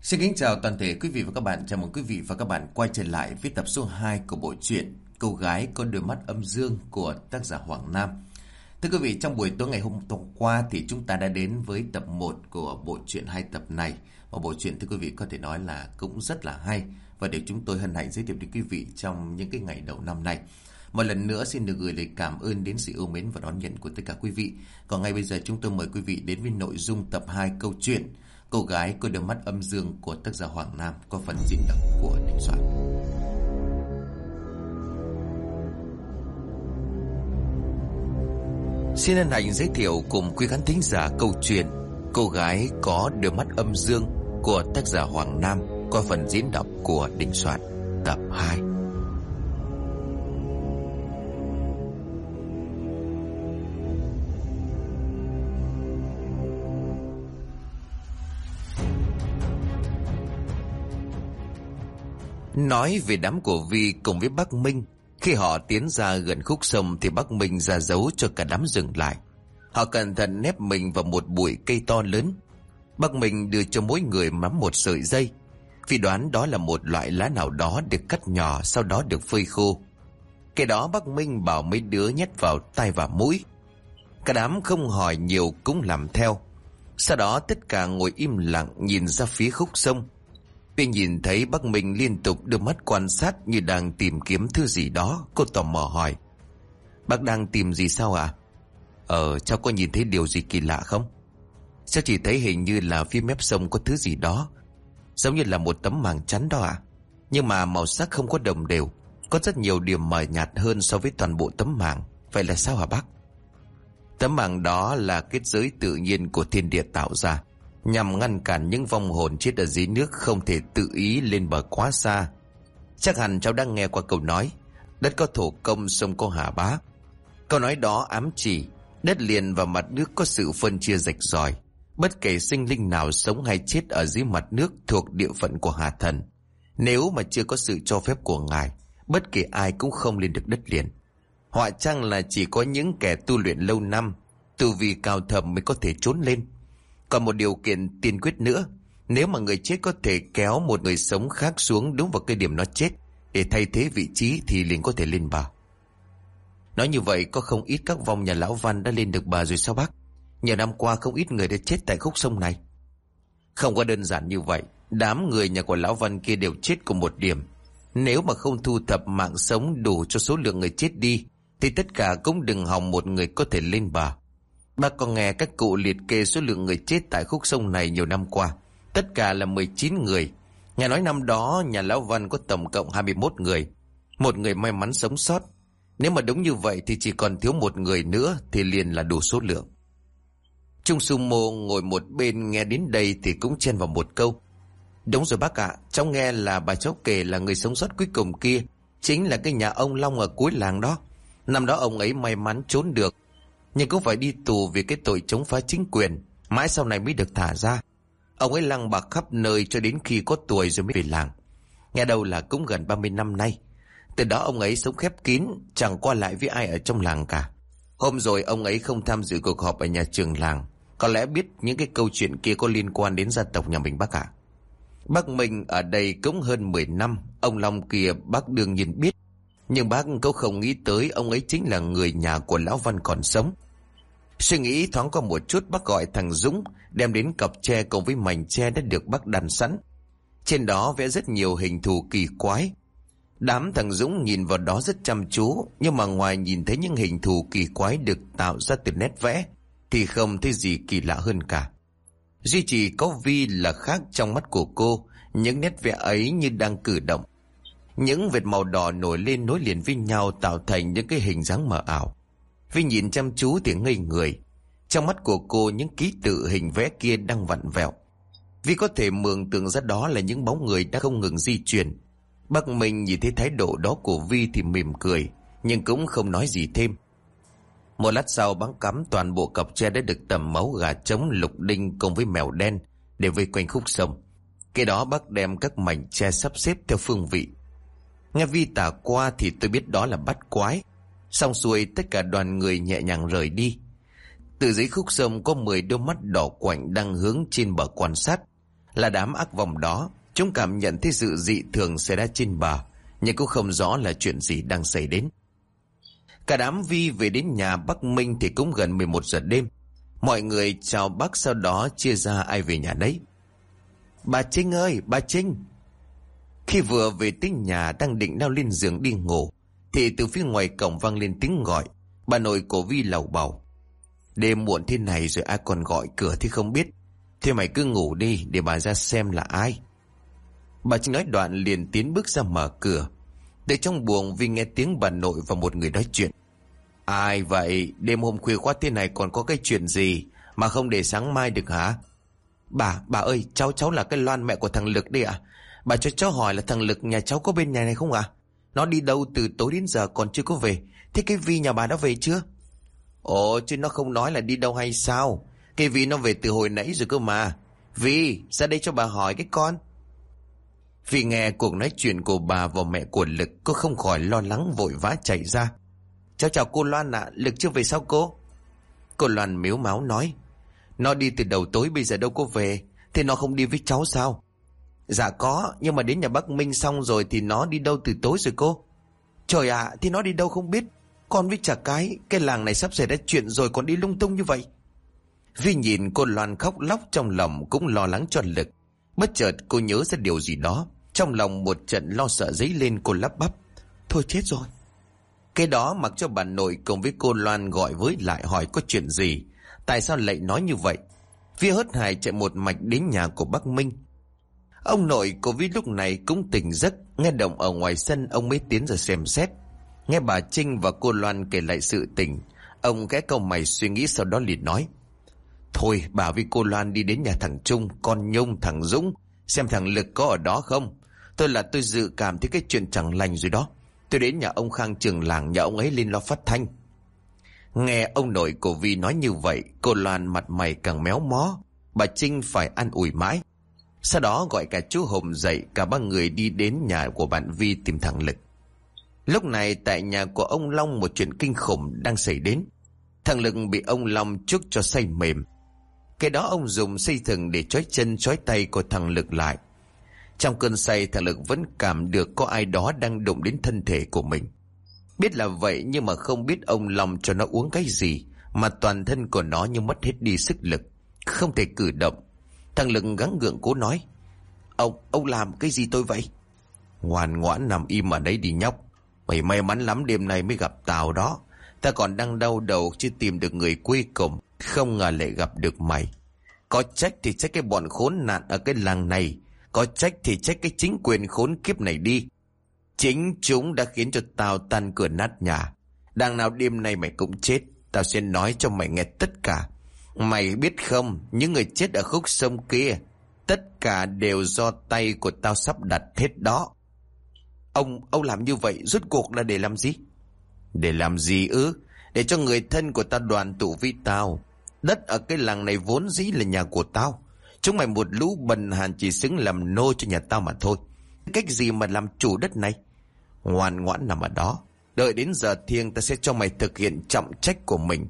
Xin kính chào toàn thể quý vị và các bạn. Chào mừng quý vị và các bạn quay trở lại với tập số 2 của bộ truyện Cô gái có đôi mắt âm dương của tác giả Hoàng Nam. Thưa quý vị, trong buổi tối ngày hôm qua thì chúng ta đã đến với tập 1 của bộ truyện 2 tập này. Và bộ truyện, thưa quý vị, có thể nói là cũng rất là hay và để chúng tôi hân hạnh giới thiệu đến quý vị trong những cái ngày đầu năm này. Một lần nữa xin được gửi lời cảm ơn đến sự yêu mến và đón nhận của tất cả quý vị. Còn ngay bây giờ chúng tôi mời quý vị đến với nội dung tập 2 câu chuyện Cô gái có đôi mắt âm dương của tác giả Hoàng Nam, có phần diễn đọc của Đình Soạn. Xin hân hạnh giới thiệu cùng quý khán thính giả câu chuyện Cô gái có đôi mắt âm dương của tác giả Hoàng Nam, có phần diễn đọc của Đình Soạn, tập 2. Nói về đám của Vi cùng với bác Minh, khi họ tiến ra gần khúc sông thì bác Minh ra dấu cho cả đám dừng lại. Họ cẩn thận nép mình vào một bụi cây to lớn. Bác Minh đưa cho mỗi người mắm một sợi dây, vì đoán đó là một loại lá nào đó được cắt nhỏ, sau đó được phơi khô. Cái đó bác Minh bảo mấy đứa nhét vào tai và mũi. Cả đám không hỏi nhiều cũng làm theo. Sau đó tất cả ngồi im lặng nhìn ra phía khúc sông. Vi nhìn thấy bác Minh liên tục đưa mắt quan sát như đang tìm kiếm thứ gì đó. Cô tò mò hỏi: "Bác đang tìm gì sao ạ?" Cháu có nhìn thấy điều gì kỳ lạ không?" "Cháu chỉ thấy hình như là phía mép sông có thứ gì đó, giống như là một tấm màng chắn đó ạ. Nhưng mà màu sắc không có đồng đều, có rất nhiều điểm mờ nhạt hơn so với toàn bộ tấm màng. Vậy là sao hả bác?" "Tấm màng đó là kết giới tự nhiên của thiên địa tạo ra, nhằm ngăn cản những vong hồn chết ở dưới nước không thể tự ý lên bờ quá xa. Chắc hẳn cháu đã nghe qua câu nói đất có thổ công, sông có hà bá. Câu nói đó ám chỉ đất liền và mặt nước có sự phân chia rạch ròi. Bất kể sinh linh nào sống hay chết ở dưới mặt nước thuộc địa phận của Hà Thần, nếu mà chưa có sự cho phép của ngài, bất kể ai cũng không lên được đất liền. Họa chăng là chỉ có những kẻ tu luyện lâu năm, tu vi cao thầm mới có thể trốn lên. Còn một điều kiện tiên quyết nữa, nếu mà người chết có thể kéo một người sống khác xuống đúng vào cái điểm nó chết để thay thế vị trí thì liền có thể lên bờ." "Nói như vậy có không ít các vong nhà lão Văn đã lên được bờ rồi sao bác? Nhiều năm qua không ít người đã chết tại khúc sông này." "Không có đơn giản như vậy. Đám người nhà của lão Văn kia đều chết cùng một điểm. Nếu mà không thu thập mạng sống đủ cho số lượng người chết đi thì tất cả cũng đừng hòng một người có thể lên bờ. Bác có nghe các cụ liệt kê số lượng người chết tại khúc sông này nhiều năm qua, tất cả là 19 người. Nghe nói năm đó nhà lão Văn có tổng cộng 21 người, một người may mắn sống sót. Nếu mà đúng như vậy thì chỉ còn thiếu một người nữa thì liền là đủ số lượng." Trung Sumo ngồi một bên nghe đến đây thì cũng chen vào một câu: "Đúng rồi bác ạ, cháu nghe là bà cháu kể là người sống sót cuối cùng kia chính là cái nhà ông Long ở cuối làng đó. Năm đó ông ấy may mắn trốn được, nhưng cũng phải đi tù vì cái tội chống phá chính quyền, mãi sau này mới được thả ra. Ông ấy lăng bạc khắp nơi cho đến khi có tuổi rồi mới về làng. Nghe đâu là cũng gần 30 năm nay. Từ đó ông ấy sống khép kín, chẳng qua lại với ai ở trong làng cả. Hôm rồi ông ấy không tham dự cuộc họp ở nhà trường làng, có lẽ biết những cái câu chuyện kia có liên quan đến gia tộc nhà mình bác ạ." Bác Minh ở đây cũng hơn 10 năm, ông Long kia bác đương nhiên biết, nhưng bác cũng không nghĩ tới ông ấy chính là người nhà của lão Văn còn sống. Suy nghĩ thoáng qua một chút, bác gọi thằng Dũng đem đến cặp tre cùng với mảnh tre đã được bác đặt sẵn. Trên đó vẽ rất nhiều hình thù kỳ quái. Đám thằng Dũng nhìn vào đó rất chăm chú, nhưng mà ngoài nhìn thấy những hình thù kỳ quái được tạo ra từ nét vẽ thì không thấy gì kỳ lạ hơn cả. Duy chỉ có Vi là khác trong mắt của cô. Những nét vẽ ấy như đang cử động, những vệt màu đỏ nổi lên nối liền với nhau tạo thành những cái hình dáng mờ ảo. Vi nhìn chăm chú thì ngây người. Trong mắt của cô những ký tự hình vẽ kia đang vặn vẹo. Vi có thể mường tượng ra đó là những bóng người đã không ngừng di chuyển. Bác Minh nhìn thấy thái độ đó của Vi thì mỉm cười, nhưng cũng không nói gì thêm. Một lát sau, bác cắm toàn bộ cặp tre đã được tẩm máu gà trống, lục đinh cùng với mèo đen để vây quanh khúc sông. Cái đó bác đem các mảnh tre sắp xếp theo phương vị. Nghe Vi tả qua thì tôi biết đó là bắt quái. Xong xuôi tất cả đoàn người nhẹ nhàng rời đi. Từ dưới khúc sông có 10 đôi mắt đỏ quạnh đang hướng trên bờ quan sát. Là đám ác vong đó, chúng cảm nhận thấy sự dị thường xảy ra trên bờ, nhưng cũng không rõ là chuyện gì đang xảy đến. Cả đám Vi về đến nhà bác Minh thì cũng gần 11 giờ đêm. Mọi người chào bác, sau đó chia ra ai về nhà đấy. Bà Trinh ơi, bà Trinh! Khi vừa về tới nhà, đang định leo lên giường đi ngủ, thì từ phía ngoài cổng vang lên tiếng gọi. Bà nội của Vi lầu bầu: Đêm muộn thế này rồi ai còn gọi cửa thì không biết. Thế mày cứ ngủ đi để bà ra xem là ai. Bà Trinh nói đoạn liền tiến bước ra mở cửa. Từ trong buồng Vi nghe tiếng bà nội và một người nói chuyện. Ai vậy? Đêm hôm khuya quá thế này còn có cái chuyện gì mà không để sáng mai được hả? Bà ơi, cháu là cái Loan, mẹ của thằng Lực đi ạ. Bà cho cháu hỏi là thằng Lực nhà cháu có bên nhà này không ạ? Nó đi đâu từ tối đến giờ còn chưa có về. Thế cái Vi nhà bà đã về chưa? Ồ, chứ nó không nói là đi đâu hay sao? Cái Vi nó về từ hồi nãy rồi cơ mà. Vi, ra đây cho bà hỏi cái con. Vì nghe cuộc nói chuyện của bà và mẹ của Lực, cô không khỏi lo lắng vội vã chạy ra. Cháu chào cô Loan ạ, Lực chưa về sao cô? Cô Loan mếu máo nói: Nó đi từ đầu tối bây giờ đâu có về. Thế nó không đi với cháu sao? Dạ có, nhưng mà đến nhà bác Minh xong rồi thì nó đi đâu từ tối rồi cô? Trời ạ, thì nó đi đâu không biết. Con với chả cái làng này sắp xảy ra chuyện rồi còn đi lung tung như vậy. Vi nhìn cô Loan khóc lóc trong lòng cũng lo lắng cho Lực. Bất chợt cô nhớ ra điều gì đó, trong lòng một trận lo sợ dấy lên, cô lắp bắp: Thôi chết rồi. Cái đó mặc cho bà nội cùng với cô Loan gọi với lại hỏi có chuyện gì, tại sao lại nói như vậy. Vi hớt hải chạy một mạch đến nhà của bác Minh. Ông nội của Vi lúc này cũng tỉnh giấc, nghe động ở ngoài sân ông mới tiến ra xem xét. Nghe bà Trinh và cô Loan kể lại sự tình, ông khẽ cau mày suy nghĩ, sau đó liền nói: Thôi bà với cô Loan đi đến nhà thằng Trung, con Nhung, thằng Dũng, xem thằng Lực có ở đó không. Tôi dự cảm thấy cái chuyện chẳng lành rồi đó. Tôi đến nhà ông Khang trưởng làng, nhà ông ấy lên lo phát thanh. Nghe ông nội của Vi nói như vậy, cô Loan mặt mày càng méo mó. Bà Trinh phải an ủi mãi. Sau đó gọi cả chú Hùng dậy, cả ba người đi đến nhà của bạn Vi tìm thằng Lực. Lúc này tại nhà của ông Long một chuyện kinh khủng đang xảy đến. Thằng Lực bị ông Long chuốc cho say mềm. Cái đó ông dùng dây thừng để trói chân trói tay của thằng Lực lại. Trong cơn say, thằng Lực vẫn cảm được có ai đó đang đụng đến thân thể của mình. Biết là vậy nhưng mà không biết ông Long cho nó uống cái gì mà toàn thân của nó như mất hết đi sức lực, không thể cử động. Thằng Lực gắng gượng cố nói: Ông làm cái gì tôi vậy? Ngoan ngoãn nằm im ở đấy đi nhóc. Mày may mắn lắm đêm nay mới gặp tao đó. Ta còn đang đau đầu chưa tìm được người cuối cùng, không ngờ lại gặp được mày. Có trách thì trách cái bọn khốn nạn ở cái làng này, có trách thì trách cái chính quyền khốn kiếp này đi. Chính chúng đã khiến cho tao tan cửa nát nhà. Đằng nào đêm nay mày cũng chết. Tao sẽ nói cho mày nghe tất cả. Mày biết không, những người chết ở khúc sông kia, tất cả đều do tay của tao sắp đặt hết đó. Ông làm như vậy rốt cuộc là để làm gì? Để làm gì ư? Để cho người thân của tao đoàn tụ với tao. Đất ở cái làng này vốn dĩ là nhà của tao. Chúng mày một lũ bần hàn chỉ xứng làm nô cho nhà tao mà thôi. Cách gì mà làm chủ đất này? Ngoan ngoãn nằm ở đó, đợi đến giờ thiêng ta sẽ cho mày thực hiện trọng trách của mình.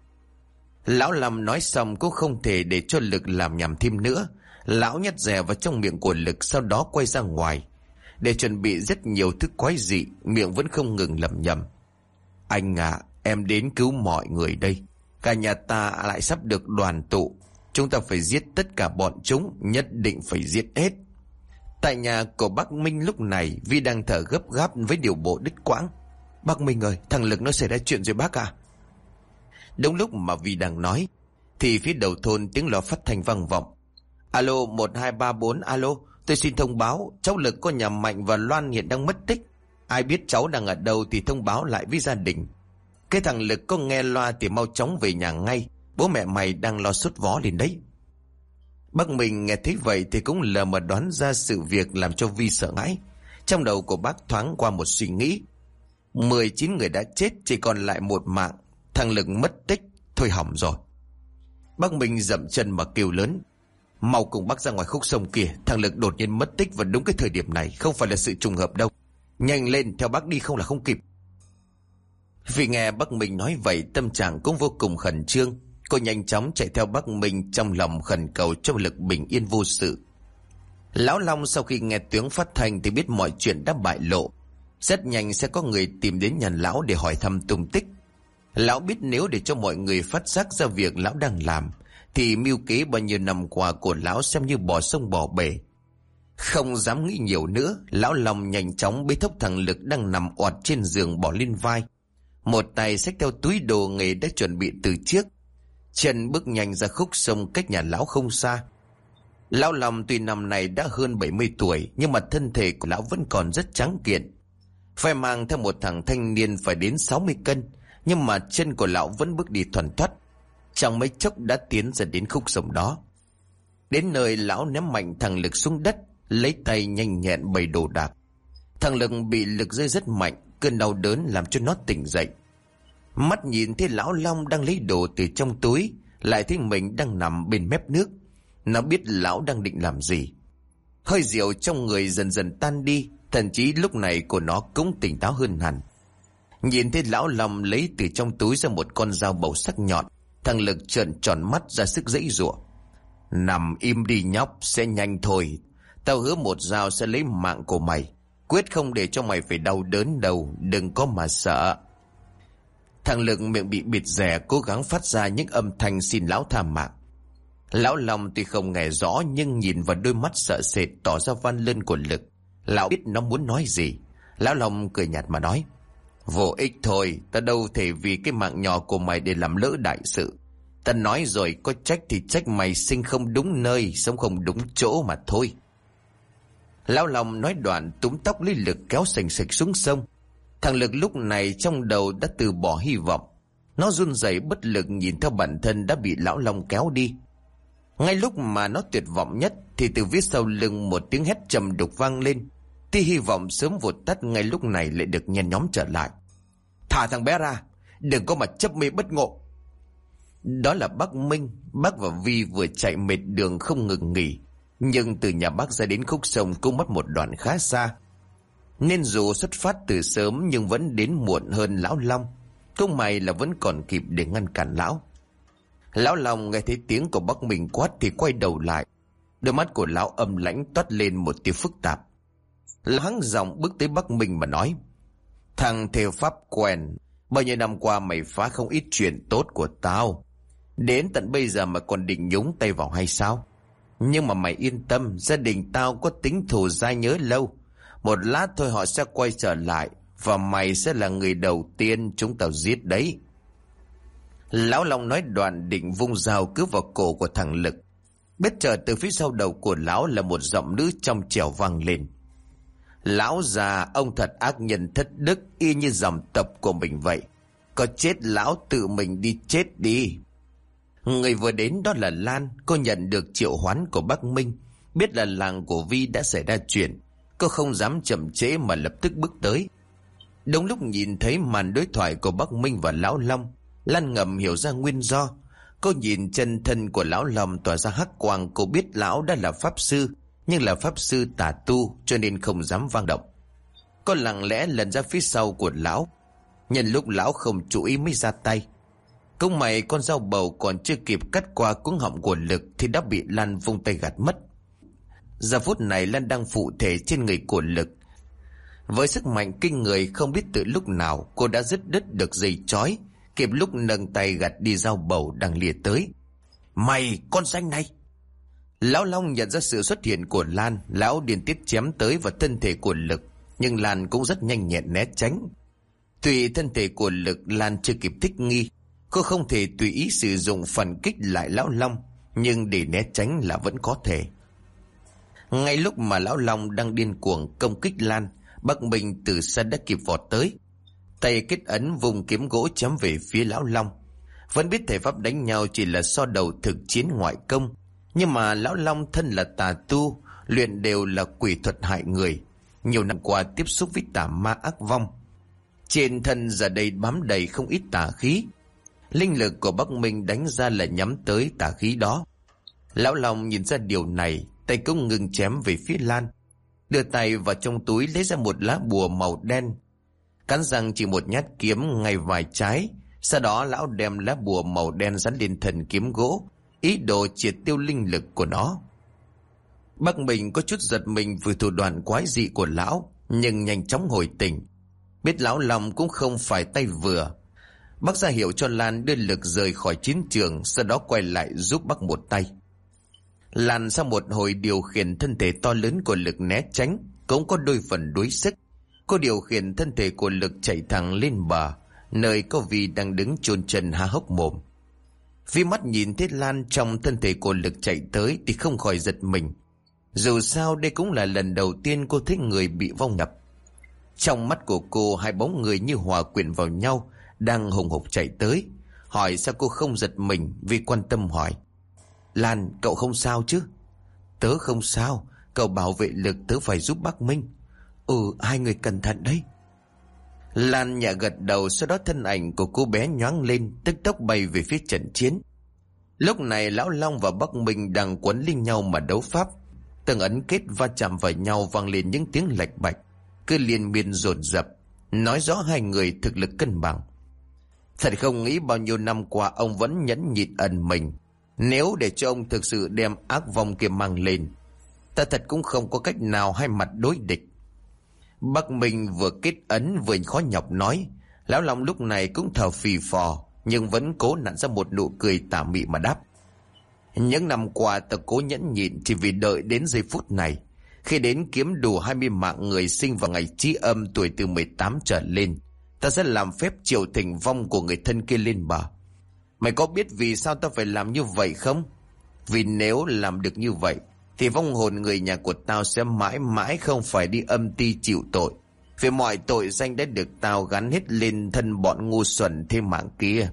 Lão Lâm nói xong cũng không thể để cho Lực làm nhảm thêm nữa. Lão nhét dè vào trong miệng của Lực, sau đó quay ra ngoài để chuẩn bị rất nhiều thức quái dị, miệng vẫn không ngừng lẩm nhẩm: Anh à, em đến cứu mọi người đây. Cả nhà ta lại sắp được đoàn tụ. Chúng ta phải giết tất cả bọn chúng, nhất định phải giết hết. Tại nhà của bác Minh lúc này, Vi đang thở gấp gáp với điều bộ đứt quãng. Bác Minh ơi, thằng Lực nó xảy ra chuyện rồi bác à? Đúng lúc mà Vi đang nói thì phía đầu thôn tiếng loa phát thanh vang vọng. Alo 1234, alo, tôi xin thông báo cháu Lực có nhà Mạnh và Loan hiện đang mất tích. Ai biết cháu đang ở đâu thì thông báo lại với gia đình. Cái thằng Lực có nghe loa thì mau chóng về nhà ngay. Bố mẹ mày đang lo sốt vó lên đấy. Bác Minh nghe thấy vậy thì cũng lờ mà đoán ra sự việc làm cho Vi sợ hãi. Trong đầu của bác thoáng qua một suy nghĩ. 19 người đã chết, chỉ còn lại một mạng. Thằng Lực mất tích, thôi hỏng rồi. Bác Minh dậm chân mà kêu lớn: Mau cùng bác ra ngoài khúc sông kia. Thằng Lực đột nhiên mất tích vào đúng cái thời điểm này, không phải là sự trùng hợp đâu. Nhanh lên, theo bác đi không là không kịp. Vì nghe bác Minh nói vậy, tâm trạng cũng vô cùng khẩn trương. Cô nhanh chóng chạy theo bác Minh, trong lòng khẩn cầu cho Lực bình yên vô sự. Lão Long sau khi nghe tiếng phát thanh thì biết mọi chuyện đã bại lộ. Rất nhanh sẽ có người tìm đến nhà lão để hỏi thăm tung tích. Lão biết nếu để cho mọi người phát giác ra việc lão đang làm thì mưu kế bao nhiêu năm qua của lão xem như bỏ sông bỏ bể. Không dám nghĩ nhiều nữa, lão Long nhanh chóng bế thốc thằng Lực đang nằm oặt trên giường bỏ lên vai. Một tay xách theo túi đồ nghề đã chuẩn bị từ trước. Chân bước nhanh ra khúc sông cách nhà lão không xa. Lão Long tuy năm này đã hơn 70 tuổi nhưng mà thân thể của lão vẫn còn rất tráng kiện. Phải mang theo một thằng thanh niên phải đến 60 cân, nhưng mà chân của lão vẫn bước đi thuần thoắt. Trong mấy chốc đã tiến ra đến khúc sông đó. Đến nơi lão ném mạnh thằng Lực xuống đất, lấy tay nhanh nhẹn bày đồ đạc. Thằng Lực bị lực rơi rất mạnh, cơn đau đớn làm cho nó tỉnh dậy. Mắt nhìn thấy lão Long đang lấy đồ từ trong túi, lại thấy mình đang nằm bên mép nước. Nó biết lão đang định làm gì. Hơi rượu trong người dần dần tan đi, thậm chí lúc này của nó cũng tỉnh táo hơn hẳn. Nhìn thấy lão Long lấy từ trong túi ra một con dao bầu sắc nhọn, thằng Lực trợn tròn mắt ra sức giãy giụa. Nằm im đi nhóc, sẽ nhanh thôi. Tao hứa một dao sẽ lấy mạng của mày. Quyết không để cho mày phải đau đớn đâu, đừng có mà sợ. Thằng Lực miệng bị bịt rẻ cố gắng phát ra những âm thanh xin lão tha mạng. Lão Long tuy không nghe rõ nhưng nhìn vào đôi mắt sợ sệt tỏ ra van lơn của Lực, lão biết nó muốn nói gì. Lão Long cười nhạt mà nói: Vô ích thôi, ta đâu thể vì cái mạng nhỏ của mày để làm lỡ đại sự. Ta nói rồi, có trách thì trách mày sinh không đúng nơi, sống không đúng chỗ mà thôi. Lão Long nói đoạn túm tóc lấy Lực kéo sành sạch xuống sông. Thằng Lực lúc này trong đầu đã từ bỏ hy vọng. Nó run rẩy bất lực nhìn theo bản thân đã bị lão Long kéo đi. Ngay lúc mà nó tuyệt vọng nhất thì từ phía sau lưng một tiếng hét trầm đục vang lên. Tia hy vọng sớm vụt tắt ngay lúc này lại được nhen nhóm trở lại. Thả thằng bé ra, đừng có mà chấp mê bất ngộ. Đó là bác Minh. Bác và Vi vừa chạy mệt đường không ngừng nghỉ, nhưng từ nhà bác ra đến khúc sông cũng mất một đoạn khá xa, nên dù xuất phát từ sớm nhưng vẫn đến muộn hơn lão Long. Cũng may là vẫn còn kịp để ngăn cản lão. Lão Long nghe thấy tiếng của bác Minh quát thì quay đầu lại. Đôi mắt của lão âm lãnh toát lên một tia phức tạp. Lão hắng giọng bước tới bác Minh mà nói: Thằng thêu pháp quen, bao nhiêu năm qua mày phá không ít chuyện tốt của tao, đến tận bây giờ mà còn định nhúng tay vào hay sao? Nhưng mà mày yên tâm, gia đình tao có tính thù dai nhớ lâu. Một lát thôi họ sẽ quay trở lại, và mày sẽ là người đầu tiên chúng tao giết đấy. Lão Long nói đoạn định vung dao cướp vào cổ của thằng Lực. Bất chợt từ phía sau đầu của lão là một giọng nữ trong trẻo vang lên: Lão già, ông thật ác nhân thất đức, y như dòng tộc của mình vậy. Có chết lão tự mình đi chết đi. Người vừa đến đó là Lan. Cô nhận được triệu hoán của bác Minh, biết là làng của Vi đã xảy ra chuyện. Cô không dám chậm trễ mà lập tức bước tới. Đúng lúc nhìn thấy màn đối thoại của bác Minh và lão Long, Lan ngầm hiểu ra nguyên do. Cô nhìn chân thân của lão Long tỏa ra hắc quang. Cô biết lão đã là pháp sư, nhưng là pháp sư tà tu, cho nên không dám vang động. Cô lặng lẽ lần ra phía sau của lão, nhân lúc lão không chú ý mới ra tay. Cũng may con dao bầu còn chưa kịp cắt qua cuống họng của Lực thì đã bị Lan vung tay gạt mất. Giờ phút này Lan đang phụ thể trên người của Lực. Với sức mạnh kinh người, không biết từ lúc nào cô đã dứt đứt được dây trói, kịp lúc nâng tay gạt đi dao bầu đang lìa tới. Mày, con danh này! Lão Long nhận ra sự xuất hiện của Lan, lão điên tiết chém tới vào thân thể của Lực, nhưng Lan cũng rất nhanh nhẹn né tránh. Tuy thân thể của Lực Lan chưa kịp thích nghi, cô không thể tùy ý sử dụng phần kích lại lão Long, nhưng để né tránh là vẫn có thể. Ngay lúc mà lão Long đang điên cuồng công kích Lan, bác Minh từ xa đã kịp vọt tới, tay kết ấn vùng kiếm gỗ chém về phía lão Long. Vẫn biết thể pháp đánh nhau chỉ là so đầu thực chiến ngoại công, nhưng mà lão Long thân là tà tu, luyện đều là quỷ thuật hại người, nhiều năm qua tiếp xúc với tà ma ác vong. Trên thân giờ đây bám đầy không ít tà khí. Linh lực của Bắc Minh đánh ra là nhắm tới tà khí đó. Lão Long nhìn ra điều này, tay cũng ngừng chém về phía Lan, đưa tay vào trong túi lấy ra một lá bùa màu đen, cắn răng chỉ một nhát kiếm ngay vài trái. Sau đó lão đem lá bùa màu đen dán lên thân kiếm gỗ, ý đồ triệt tiêu linh lực của nó. Bác mình có chút giật mình vì thủ đoạn quái dị của lão, nhưng nhanh chóng hồi tỉnh. Biết lão Long cũng không phải tay vừa, bác ra hiệu cho Lan đưa Lực rời khỏi chiến trường, sau đó quay lại giúp bác một tay. Lan sau một hồi điều khiển thân thể to lớn của Lực né tránh, cũng có đôi phần đuối sức. Cô điều khiển thân thể của Lực chạy thẳng lên bờ, nơi có Vi đang đứng chôn chân há hốc mồm. Vi mắt nhìn thấy Lan trong thân thể của Lực chạy tới thì không khỏi giật mình. Dù sao đây cũng là lần đầu tiên cô thấy người bị vong nhập. Trong mắt của cô, hai bóng người như hòa quyện vào nhau, đang hùng hục chạy tới. Hỏi sao cô không giật mình, vì quan tâm hỏi: Lan, cậu không sao chứ? Tớ không sao, cậu bảo vệ Lực, tớ phải giúp bác Minh. Hai người cẩn thận đấy. Lan nhẹ gật đầu, sau đó thân ảnh của cô bé nhoáng lên, tức tốc bay về phía trận chiến. Lúc này lão Long và bác Minh đang quấn lên nhau mà đấu pháp. Từng ấn kết va chạm vào nhau vang lên những tiếng lạch bạch, cứ liên miên dồn dập, nói rõ hai người thực lực cân bằng. Thật không nghĩ bao nhiêu năm qua ông vẫn nhẫn nhịn ẩn mình. Nếu để cho ông thực sự đem ác vong kia mang lên, ta thật cũng không có cách nào hai mặt đối địch. Bác Minh vừa kết ấn vừa khó nhọc nói. Lão Long lúc này cũng thở phì phò, nhưng vẫn cố nặn ra một nụ cười tà mị mà đáp: Những năm qua ta cố nhẫn nhịn chỉ vì đợi đến giây phút này. Khi đến kiếm đủ 20 mạng người sinh vào ngày Chí Âm tuổi từ 18 trở lên, ta sẽ làm phép triệu thỉnh vong của người thân kia lên bờ. Mày có biết vì sao ta phải làm như vậy không? Vì nếu làm được như vậy thì vong hồn người nhà của tao sẽ mãi mãi không phải đi âm ti chịu tội. Vì mọi tội danh đã được tao gắn hết lên thân bọn ngu xuẩn thế mạng kia.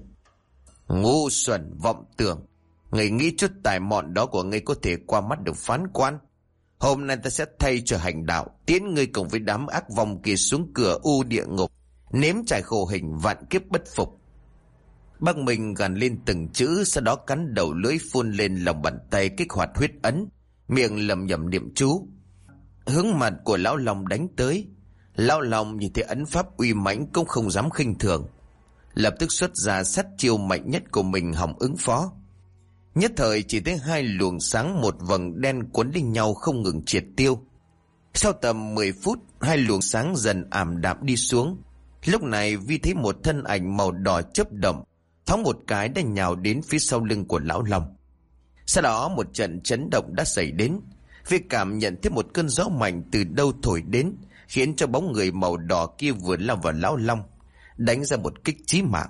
Ngu xuẩn vọng tưởng. Người nghĩ chút tài mọn đó của ngươi có thể qua mắt được phán quan. Hôm nay ta sẽ thay cho hành đạo, tiến ngươi cùng với đám ác vong kia xuống cửa u địa ngục, nếm trải khổ hình vạn kiếp bất phục. Bác Minh gằn lên từng chữ, sau đó cắn đầu lưỡi phun lên lòng bàn tay kích hoạt huyết ấn, miệng lẩm nhẩm niệm chú. Hướng mặt của lão Long đánh tới. Lão Long nhìn thấy ấn pháp uy mãnh cũng không dám khinh thường, lập tức xuất ra sát chiêu mạnh nhất của mình hòng ứng phó. Nhất thời chỉ thấy hai luồng sáng một vầng đen cuốn lên nhau không ngừng triệt tiêu. Sau tầm 10 phút, hai luồng sáng dần ảm đạm đi xuống. Lúc này Vi thấy một thân ảnh màu đỏ chớp động, thoáng một cái đã nhào đến phía sau lưng của lão Long. Sau đó một trận chấn động đã xảy đến. Vi cảm nhận thấy một cơn gió mạnh từ đâu thổi đến, khiến cho bóng người màu đỏ kia vừa lao vào lão Long, đánh ra một kích chí mạng.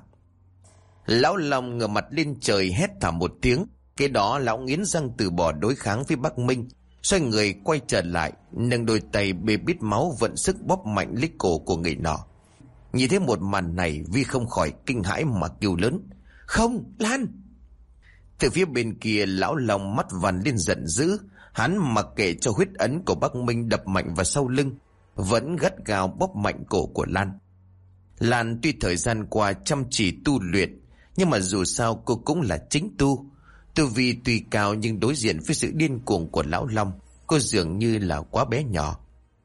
Lão Long ngửa mặt lên trời hét thảm một tiếng. Kế đó lão nghiến răng từ bỏ đối kháng với Bắc Minh, xoay người quay trở lại, nâng đôi tay bê bít máu vận sức bóp mạnh lấy cổ của người nọ. Nhìn thấy một màn này, Vi không khỏi kinh hãi mà kêu lớn: Không, Lan! Từ phía bên kia, lão Long mắt vằn lên giận dữ. Hắn mặc kệ cho huyết ấn của Bắc Minh đập mạnh vào sau lưng, vẫn gắt gao bóp mạnh cổ của Lan. Lan tuy thời gian qua chăm chỉ tu luyện, nhưng mà dù sao cô cũng là chính tu. Tu vi tuy cao nhưng đối diện với sự điên cuồng của lão Long, cô dường như là quá bé nhỏ.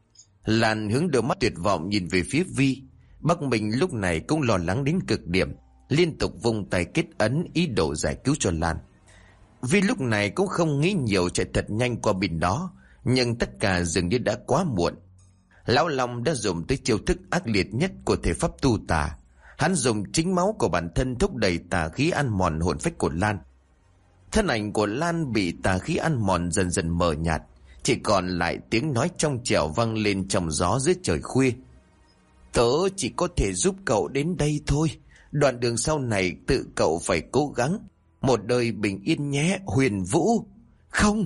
Lan hướng đôi mắt tuyệt vọng nhìn về phía Vi. Bắc Minh lúc này cũng lo lắng đến cực điểm, liên tục vung tay kết ấn ý đồ giải cứu cho Lan. Vi lúc này cũng không nghĩ nhiều, chạy thật nhanh qua bên đó, nhưng tất cả dường như đã quá muộn. Lão Long đã dùng tới chiêu thức ác liệt nhất của thể pháp tu tà. Hắn dùng chính máu của bản thân thúc đẩy tà khí ăn mòn hồn phách của Lan. Thân ảnh của Lan bị tà khí ăn mòn dần dần mờ nhạt, chỉ còn lại tiếng nói trong trẻo vang lên trong gió dưới trời khuya: Tớ chỉ có thể giúp cậu đến đây thôi. Đoạn đường sau này tự cậu phải cố gắng. Một đời bình yên nhé, Huyền Vũ. Không!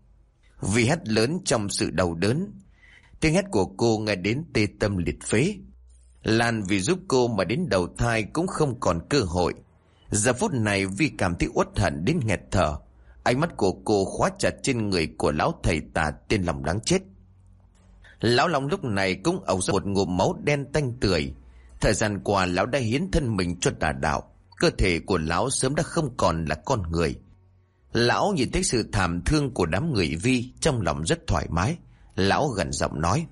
Vi hét lớn trong sự đau đớn. Tiếng hét của cô nghe đến tê tâm liệt phế. Lan vì giúp cô mà đến đầu thai cũng không còn cơ hội. Giờ phút này Vi cảm thấy uất hận đến nghẹt thở. Ánh mắt của cô khóa chặt trên người của lão thầy tà tên Lòng đáng chết. Lão Long lúc này cũng ẩu ra một ngụm máu đen tanh tưởi. Thời gian qua lão đã hiến thân mình cho tà đạo. Cơ thể của lão sớm đã không còn là con người. Lão nhìn thấy sự thảm thương của đám người Vi, trong lòng rất thoải mái. Lão gần giọng nói: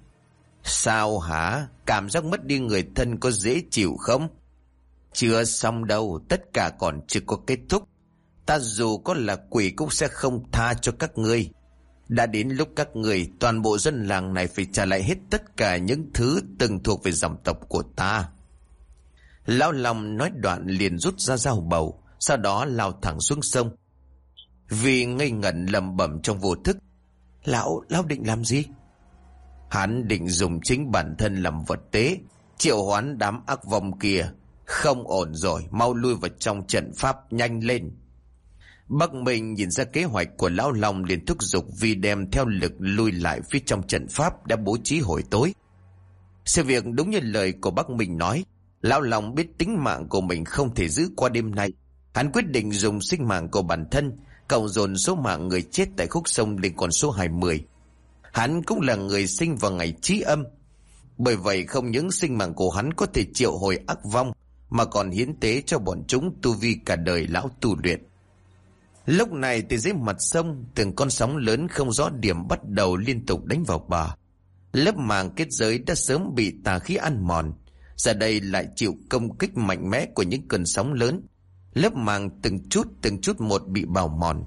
Sao hả? Cảm giác mất đi người thân có dễ chịu không? Chưa xong đâu, tất cả còn chưa có kết thúc. Ta dù có là quỷ cũng sẽ không tha cho các ngươi. Đã đến lúc các người, toàn bộ dân làng này phải trả lại hết tất cả những thứ từng thuộc về dòng tộc của ta. Lão Long nói đoạn liền rút ra dao bầu, sau đó lao thẳng xuống sông. Vì ngây ngẩn lẩm bẩm trong vô thức. Lão định làm gì? Hắn định dùng chính bản thân làm vật tế, triệu hoán đám ác vong kia. Không ổn rồi, mau lui vào trong trận pháp, nhanh lên. Bắc Minh nhìn ra kế hoạch của Lão Long liền thúc giục Vi đem theo lực lui lại phía trong trận pháp đã bố trí hồi tối. Sự việc đúng như lời của Bắc Minh nói, Lão Long biết tính mạng của mình không thể giữ qua đêm nay. Hắn quyết định dùng sinh mạng của bản thân cộng dồn số mạng người chết tại khúc sông lên con số 20. Hắn cũng là người sinh vào ngày Chí Âm, bởi vậy không những sinh mạng của hắn có thể triệu hồi ác vong, mà còn hiến tế cho bọn chúng tu vi cả đời lão tu luyện. Lúc này từ dưới mặt sông, từng con sóng lớn không rõ điểm bắt đầu liên tục đánh vào bờ. Lớp màng kết giới đã sớm bị tà khí ăn mòn, giờ đây lại chịu công kích mạnh mẽ của những cơn sóng lớn. Lớp màng từng chút một bị bào mòn.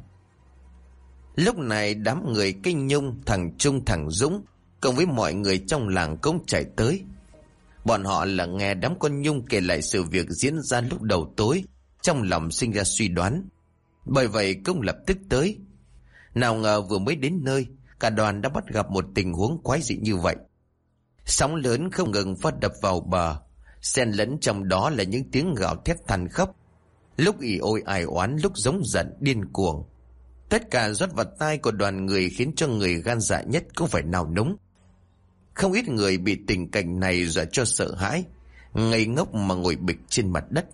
Lúc này đám người Kinh Nhung, thằng Trung, thằng Dũng cùng với mọi người trong làng cũng chạy tới. Bọn họ là nghe đám con Nhung kể lại sự việc diễn ra lúc đầu tối, trong lòng sinh ra suy đoán, bởi vậy cũng lập tức tới. Nào ngờ vừa mới đến nơi, cả đoàn đã bắt gặp một tình huống quái dị như vậy. Sóng lớn không ngừng phát đập vào bờ, xen lẫn trong đó là những tiếng gào thét than khóc, lúc ỉ ôi ai oán, lúc giống giận điên cuồng. Tất cả rót vào tai của đoàn người khiến cho người gan dạ nhất cũng phải nao núng. Không ít người bị tình cảnh này dọa cho sợ hãi, ngây ngốc mà ngồi bịch trên mặt đất.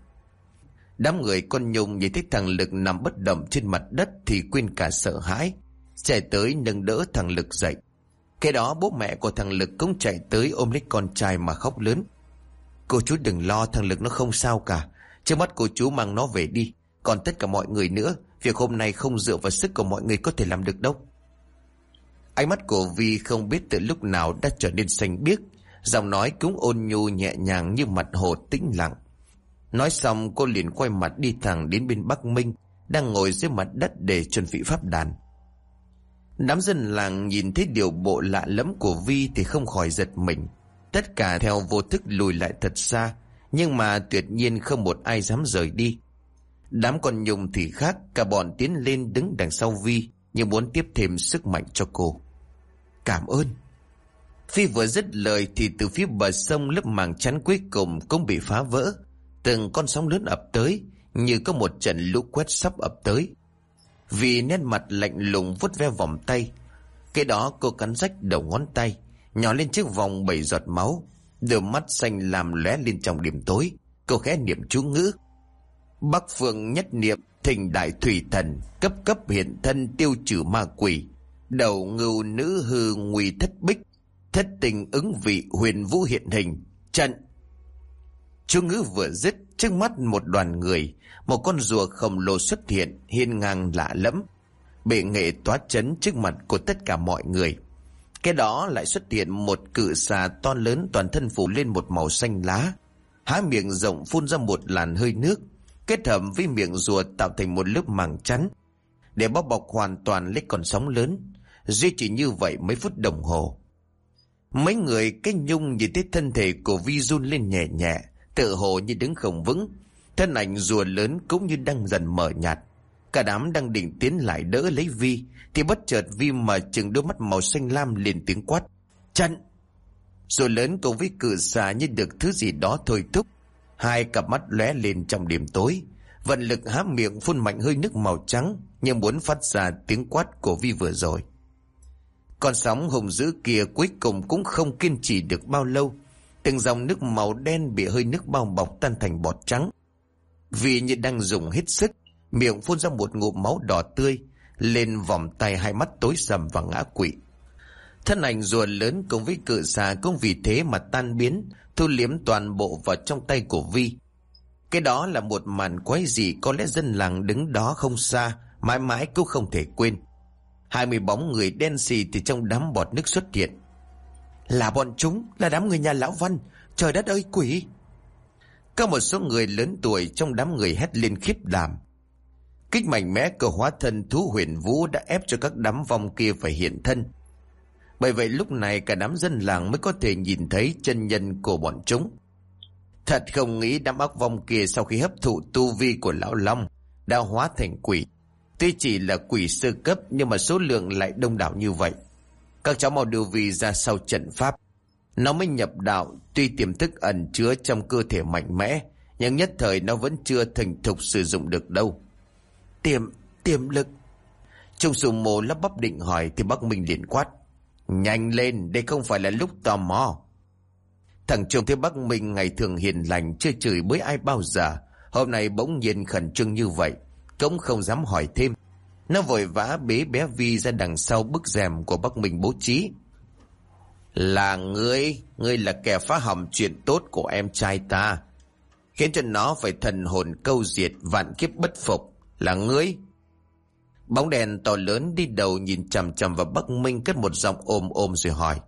Đám người con Nhung nhìn thấy thằng Lực nằm bất động trên mặt đất thì quên cả sợ hãi, chạy tới nâng đỡ thằng Lực dậy. Cái đó bố mẹ của thằng Lực cũng chạy tới ôm lấy con trai mà khóc lớn. Cô chú đừng lo, thằng Lực nó không sao cả, trước mắt cô chú mang nó về đi. Còn tất cả mọi người nữa, việc hôm nay không dựa vào sức của mọi người có thể làm được đâu. Ánh mắt của Vi không biết từ lúc nào đã trở nên xanh biếc, giọng nói cũng ôn nhu nhẹ nhàng như mặt hồ tĩnh lặng. Nói xong cô liền quay mặt đi thẳng đến bên Bắc Minh đang ngồi dưới mặt đất để chuẩn bị pháp đàn. Đám dân làng nhìn thấy điều bộ lạ lẫm của Vi thì không khỏi giật mình. Tất cả theo vô thức lùi lại thật xa, nhưng mà tuyệt nhiên không một ai dám rời đi. Đám con Nhung thì khác, cả bọn tiến lên đứng đằng sau Vi như muốn tiếp thêm sức mạnh cho cô. Cảm ơn. Phi vừa dứt lời thì từ phía bờ sông lớp màng chắn cuối cùng cũng bị phá vỡ. Từng con sóng lớn ập tới như có một trận lũ quét sắp ập tới. Vì nét mặt lạnh lùng vuốt ve vòng tay. Cái đó cô cắn rách đầu ngón tay, nhỏ lên chiếc vòng 7 giọt máu. Đôi mắt xanh làm lóe lên trong đêm tối. Cô khẽ niệm chú ngữ. Bắc phương nhất niệm, thỉnh đại thủy thần, cấp cấp hiện thân tiêu trừ ma quỷ. Đầu ngưu nữ hư nguy thất bích, thất tình ứng vị huyền vũ hiện hình. Trận. Chú ngữ vừa dứt, trước mắt một đoàn người, một con rùa khổng lồ xuất hiện, hiên ngang lạ lẫm, bệ nghệ tóa chấn trước mặt của tất cả mọi người. Cái đó lại xuất hiện một cự xà to lớn, toàn thân phủ lên một màu xanh lá, há miệng rộng phun ra một làn hơi nước, kết hợp với miệng rùa tạo thành một lớp màng chắn để bao bọc hoàn toàn lấy con sóng lớn. Duy trì như vậy mấy phút đồng hồ, mấy người cái Nhung nhìn thấy thân thể của Vi run lên nhẹ nhẹ, tựa hồ như đứng không vững. Thân ảnh rùa lớn cũng như đang dần mờ nhạt. Cả đám đang định tiến lại đỡ lấy Vi thì bất chợt Vi mở chừng đôi mắt màu xanh lam liền tiếng quát: Trận! Rùa lớn cùng với cự xà như được thứ gì đó thôi thúc, hai cặp mắt lóe lên trong đêm tối, vận lực há miệng phun mạnh hơi nước màu trắng như muốn phát ra tiếng quát của Vi vừa rồi. Con sóng hùng dữ kia cuối cùng cũng không kiên trì được bao lâu, từng dòng nước màu đen bị hơi nước bao bọc tan thành bọt trắng. Vì như đang dùng hết sức, miệng phun ra một ngụm máu đỏ tươi, lên vòng tay, hai mắt tối sầm và ngã quỵ. Thân ảnh rùa lớn cùng với cự xà cũng vì thế mà tan biến, thu liếm toàn bộ vào trong tay của Vi. Cái đó là một màn quái dị có lẽ dân làng đứng đó không xa mãi mãi cũng không thể quên. 20 bóng người đen xì từ trong đám bọt nước xuất hiện. Là bọn chúng, là đám người nhà lão Văn. Trời đất ơi, quỷ! Có một số người lớn tuổi trong đám người hét lên khiếp đảm. Kích mạnh mẽ của hóa thân thú huyền vũ đã ép cho các đám vong kia phải hiện thân. Bởi vậy lúc này cả đám dân làng mới có thể nhìn thấy chân nhân của bọn chúng. Thật không nghĩ đám ác vong kia sau khi hấp thụ tu vi của lão Long đã hóa thành quỷ. Tuy chỉ là quỷ sơ cấp nhưng mà số lượng lại đông đảo như vậy. Các cháu mau đưa Vi ra sau trận pháp. Nó mới nhập đạo, tuy tiềm thức ẩn chứa trong cơ thể mạnh mẽ, nhưng nhất thời nó vẫn chưa thành thục sử dụng được đâu. Tiềm lực. Trung Sùng Mô lắp bắp định hỏi thì Bắc Minh liền quát: nhanh lên, đây không phải là lúc tò mò. Thằng Trung thấy Bắc Minh ngày thường hiền lành, chưa chửi bới ai bao giờ, hôm nay bỗng nhiên khẩn trương như vậy, cũng không dám hỏi thêm. Nó vội vã bế bé Vi ra đằng sau bức rèm của Bắc Minh bố trí. Là ngươi là kẻ phá hỏng chuyện tốt của em trai ta, khiến cho nó phải thần hồn câu diệt, vạn kiếp bất phục. Là ngươi. Bóng đèn to lớn đi đầu nhìn chằm chằm vào Bắc Minh, cất một giọng ôm rồi hỏi: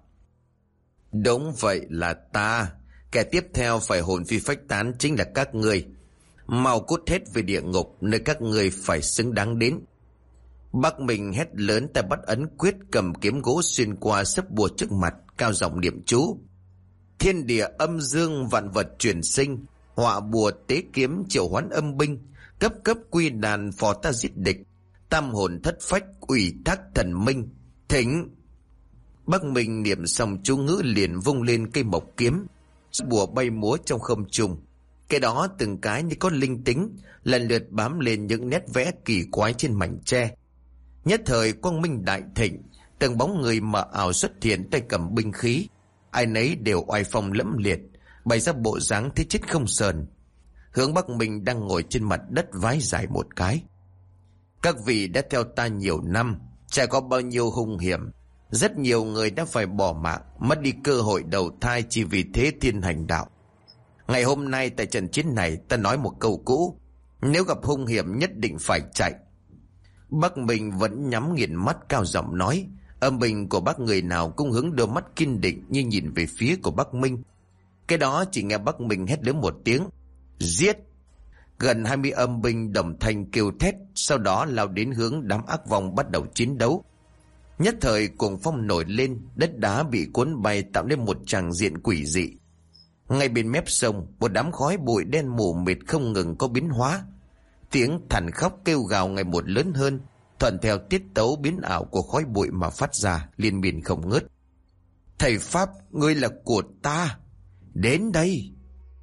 đúng vậy, là ta. Kẻ tiếp theo phải hồn phi phách tán chính là các ngươi. Mau cút hết về địa ngục, nơi các ngươi phải xứng đáng đến. Bắc Minh hét lớn, tay bắt ấn quyết, cầm kiếm gỗ xuyên qua sấp bùa trước mặt, cao giọng niệm chú: thiên địa âm dương vạn vật chuyển sinh, họa bùa tế kiếm triệu hoán âm binh, cấp quy đàn phò ta giết địch, tam hồn thất phách ủy thác thần minh, thỉnh. Bắc Minh niệm xong chú ngữ liền vung lên cây mộc kiếm, bùa bay múa trong không trung. Cái đó từng cái như có linh tính, lần lượt bám lên những nét vẽ kỳ quái trên mảnh tre. Nhất thời quang minh đại thịnh, từng bóng người mờ ảo xuất hiện, tay cầm binh khí, ai nấy đều oai phong lẫm liệt, bày ra bộ dáng thế chết không sờn. Hướng Bắc Minh đang ngồi trên mặt đất vái dài một cái: các vị đã theo ta nhiều năm, trải qua bao nhiêu hung hiểm, rất nhiều người đã phải bỏ mạng, mất đi cơ hội đầu thai chỉ vì thế thiên hành đạo. Ngày hôm nay tại trận chiến này, ta nói một câu cũ: nếu gặp hung hiểm nhất định phải chạy. Bắc Minh vẫn nhắm nghiền mắt, cao giọng nói, âm bình của bác người nào cũng hướng đôi mắt kiên định như nhìn về phía của Bắc Minh. Cái đó chỉ nghe Bắc Minh hét lớn một tiếng: giết! Gần 20 âm binh đồng thanh kêu thét, sau đó lao đến hướng đám ác vong bắt đầu chiến đấu. Nhất thời cuồng phong nổi lên, đất đá bị cuốn bay tạo nên một tràng diện quỷ dị. Ngay bên mép sông, một đám khói bụi đen mù mịt không ngừng có biến hóa. Tiếng thằn khóc kêu gào ngày một lớn hơn, thuận theo tiết tấu biến ảo của khói bụi mà phát ra liên miên không ngớt. Thầy Pháp, ngươi là của ta, đến đây!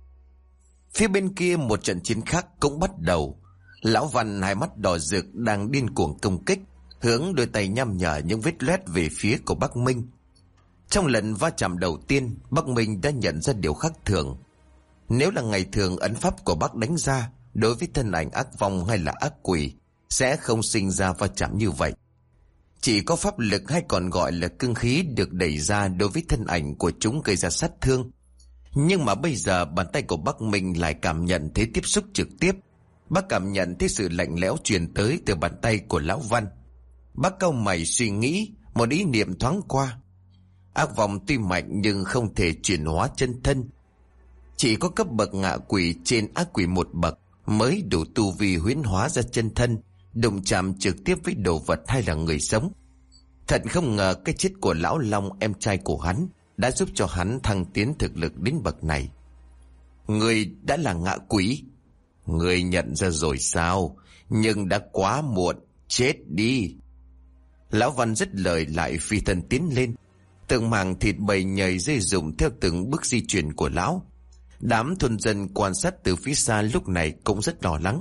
Phía bên kia một trận chiến khác cũng bắt đầu. Lão Văn hai mắt đỏ rực đang điên cuồng công kích, hướng đôi tay nhăm nhở những vết loét về phía của Bắc Minh. Trong lần va chạm đầu tiên, Bắc Minh đã nhận ra điều khác thường. Nếu là ngày thường, ấn pháp của Bắc đánh ra đối với thân ảnh ác vong hay là ác quỷ sẽ không sinh ra va chạm như vậy. Chỉ có pháp lực hay còn gọi là cương khí được đẩy ra đối với thân ảnh của chúng gây ra sát thương. Nhưng mà bây giờ bàn tay của Bắc Minh lại cảm nhận thấy tiếp xúc trực tiếp. Bác cảm nhận thấy sự lạnh lẽo truyền tới từ bàn tay của Lão Văn. Bác cau mày suy nghĩ, một ý niệm thoáng qua. Ác vong tuy mạnh nhưng không thể chuyển hóa chân thân. Chỉ có cấp bậc ngạ quỷ trên ác quỷ một bậc mới đủ tu vi huyễn hóa ra chân thân, đụng chạm trực tiếp với đồ vật hay là người sống. Thật không ngờ cái chết của Lão Long, em trai của hắn, đã giúp cho hắn thăng tiến thực lực đến bậc này. Người đã là ngạ quỷ. Người nhận ra rồi sao? Nhưng đã quá muộn, chết đi. Lão Văn dứt lời lại phi thân tiến lên. Từng mảng thịt bầy nhầy dây rụng theo từng bước di chuyển của lão. Đám thôn dân quan sát từ phía xa lúc này cũng rất lo lắng.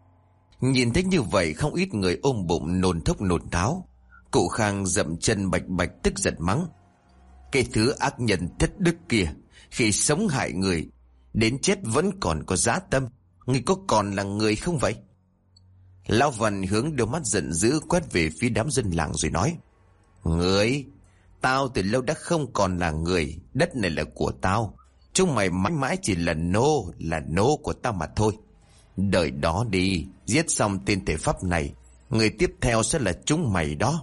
Nhìn thấy như vậy, không ít người ôm bụng nôn thốc nôn tháo. Cụ Khang dậm chân bạch bạch tức giận mắng: cái thứ ác nhân thất đức kia, khi sống hại người, đến chết vẫn còn có dã tâm. Ngươi có còn là người không vậy? Lão Văn hướng đôi mắt giận dữ quét về phía đám dân làng rồi nói: Ngươi, tao từ lâu đã không còn là người. Đất này là của tao. Chúng mày mãi mãi chỉ là nô của tao mà thôi. Đợi đó đi, giết xong tên thể pháp này, người tiếp theo sẽ là chúng mày đó.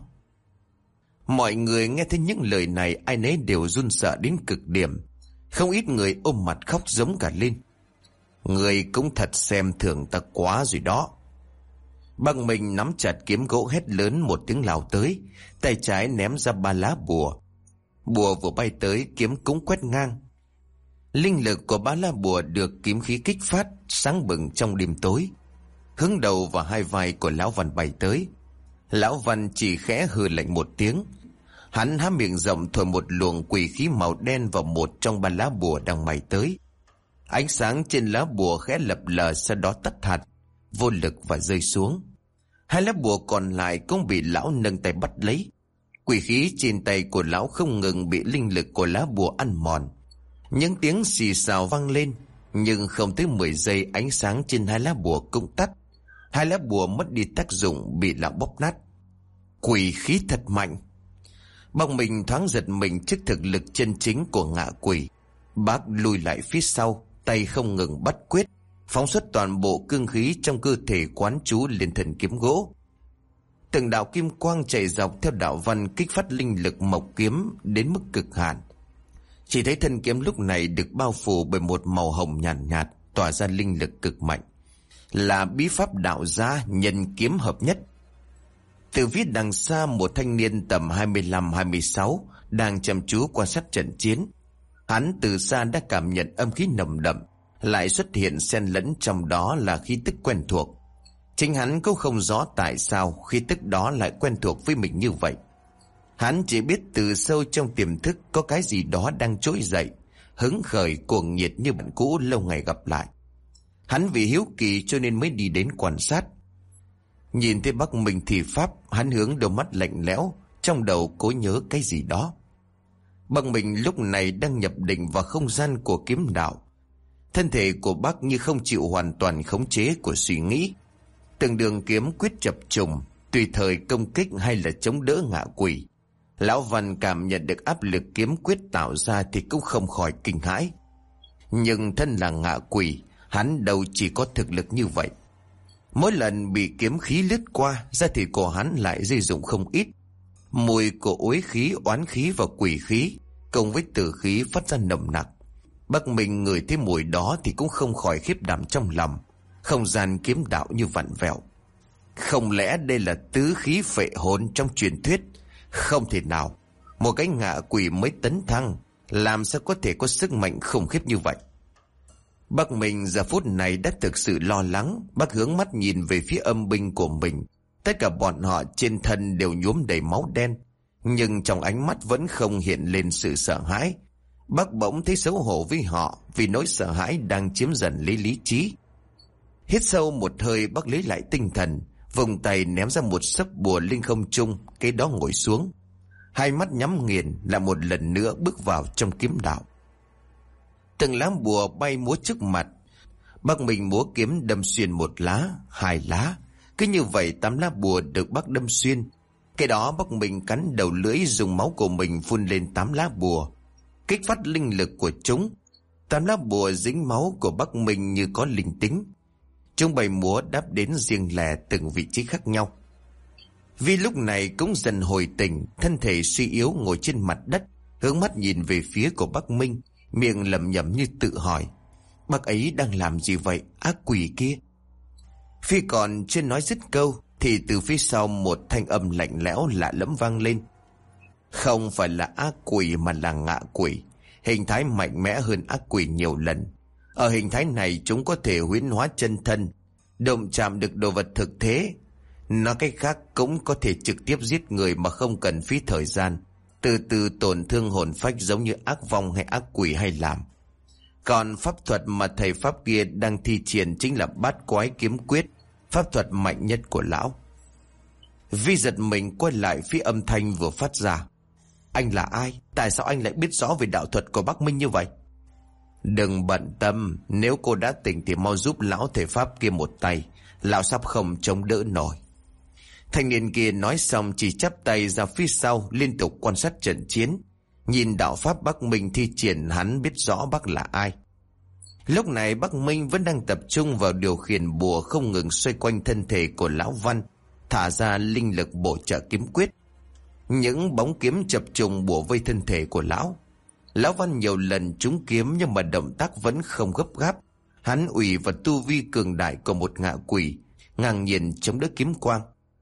Mọi người nghe thấy những lời này, ai nấy đều run sợ đến cực điểm. Không ít người ôm mặt khóc giống cả lên. Người cũng thật xem thường ta quá rồi đó. Bác Minh nắm chặt kiếm gỗ hét lớn một tiếng lao tới, tay trái ném ra 3 lá bùa. Bùa vừa bay tới, kiếm cũng quét ngang. Linh lực của 3 lá bùa được kiếm khí kích phát, sáng bừng trong đêm tối, hướng đầu vào 2 vai của Lão Văn bay tới. Lão Văn chỉ khẽ hừ lạnh một tiếng. Hắn há miệng rộng thổi một luồng quỷ khí màu đen vào một trong 3 lá bùa đang bay tới. Ánh sáng trên lá bùa khẽ lập lờ, sau đó tắt hạt, vô lực và rơi xuống. 2 lá bùa còn lại cũng bị lão nâng tay bắt lấy. Quỷ khí trên tay của lão không ngừng bị linh lực của lá bùa ăn mòn. Những tiếng xì xào vang lên, nhưng không tới 10 giây ánh sáng trên 2 lá bùa cũng tắt. 2 lá bùa mất đi tác dụng, bị lão bóp nát. Quỷ khí thật mạnh. Bác Minh thoáng giật mình trước thực lực chân chính của ngạ quỷ. Bác lùi lại phía sau, tay không ngừng bắt quyết, phóng xuất toàn bộ cương khí trong cơ thể, quán chú lên thân kiếm gỗ. Từng đạo kim quang chạy dọc theo đạo văn, kích phát linh lực mộc kiếm đến mức cực hạn. Chỉ thấy thân kiếm lúc này được bao phủ bởi một màu hồng nhàn nhạt, tỏa ra linh lực cực mạnh, là bí pháp đạo gia nhân kiếm hợp nhất. Từ phía đằng xa, một thanh niên tầm 25-26 đang chăm chú quan sát trận chiến. Hắn từ xa đã cảm nhận âm khí nồng đậm, lại xuất hiện xen lẫn trong đó là khí tức quen thuộc. Chính hắn cũng không rõ tại sao khí tức đó lại quen thuộc với mình như vậy. Hắn chỉ biết từ sâu trong tiềm thức có cái gì đó đang trỗi dậy, hứng khởi cuồng nhiệt như bạn cũ lâu ngày gặp lại. Hắn vì hiếu kỳ cho nên mới đi đến quan sát. Nhìn thấy Bác Minh thi pháp, hắn hướng đôi mắt lạnh lẽo, trong đầu cố nhớ cái gì đó. Bác Minh lúc này đang nhập định vào không gian của kiếm đạo. Thân thể của bác như không chịu hoàn toàn khống chế của suy nghĩ. Từng đường kiếm quyết chập trùng, tùy thời công kích hay là chống đỡ ngạ quỷ. Lão Văn cảm nhận được áp lực kiếm quyết tạo ra thì cũng không khỏi kinh hãi. Nhưng thân là ngạ quỷ, hắn đâu chỉ có thực lực như vậy. Mỗi lần bị kiếm khí lướt qua, da thịt của hắn lại dây dụng không ít. Mùi của uế khí, oán khí và quỷ khí cùng với tử khí phát ra nồng nặc. Bác Minh ngửi thấy mùi đó thì cũng không khỏi khiếp đảm trong lòng. Không gian kiếm đạo như vặn vẹo. Không lẽ đây là tứ khí phệ hồn trong truyền thuyết? Không thể nào. Một cái ngạ quỷ mới tấn thăng, làm sao có thể có sức mạnh khủng khiếp như vậy? Bác Minh giờ phút này đã thực sự lo lắng. Bác hướng mắt nhìn về phía âm binh của mình. Tất cả bọn họ trên thân đều nhuốm đầy máu đen, nhưng trong ánh mắt vẫn không hiện lên sự sợ hãi. Bác bỗng thấy xấu hổ với họ, vì nỗi sợ hãi đang chiếm dần lấy lý trí. Hít sâu một hơi, bác lấy lại tinh thần, vùng tay ném ra một sấp bùa lên không trung, cái đó ngồi xuống. Hai mắt nhắm nghiền, lại một lần nữa bước vào trong kiếm đạo. Từng lá bùa bay múa trước mặt. Bác mình múa kiếm đâm xuyên 1 lá, 2 lá. Cứ như vậy 8 lá bùa được bác đâm xuyên. Cái đó bác mình cắn đầu lưỡi, dùng máu của mình phun lên 8 lá bùa, kích phát linh lực của chúng. 8 lá bùa dính máu của bác mình như có linh tính. Chúng bay múa đáp đến riêng lẻ từng vị trí khác nhau. Vì lúc này cũng dần hồi tỉnh, thân thể suy yếu ngồi trên mặt đất, hướng mắt nhìn về phía của bác Minh, miệng lẩm nhẩm như tự hỏi: bác ấy đang làm gì vậy, ác quỷ kia? Phi còn chưa nói dứt câu thì từ phía sau một thanh âm lạnh lẽo lạ lẫm vang lên. Không phải là ác quỷ mà là ngạ quỷ, hình thái mạnh mẽ hơn ác quỷ nhiều lần. Ở hình thái này chúng có thể huyễn hóa chân thân, động chạm được đồ vật thực thế. Nói cách khác, cũng có thể trực tiếp giết người mà không cần phí thời gian, từ từ tổn thương hồn phách giống như ác vong hay ác quỷ hay làm. Còn pháp thuật mà thầy pháp kia đang thi triển chính là Bát Quái Kiếm Quyết, pháp thuật mạnh nhất của lão. Vi giật mình quay lại phía âm thanh vừa phát ra. Anh là ai? Tại sao anh lại biết rõ về đạo thuật của Bắc Minh như vậy? Đừng bận tâm, nếu cô đã tỉnh thì mau giúp lão thầy pháp kia một tay, lão sắp không chống đỡ nổi. Thanh niên kia nói xong chỉ chắp tay ra phía sau, liên tục quan sát trận chiến. Nhìn đạo pháp Bắc Minh thi triển, hắn biết rõ bác là ai. Lúc này Bắc Minh vẫn đang tập trung vào điều khiển bùa không ngừng xoay quanh thân thể của lão Văn, thả ra linh lực bổ trợ kiếm quyết. Những bóng kiếm chập trùng bùa vây thân thể của lão. Lão Văn nhiều lần trúng kiếm nhưng mà động tác vẫn không gấp gáp. Hắn ủy vào tu vi cường đại của một ngạ quỷ, ngang nhiên chống đỡ kiếm quang.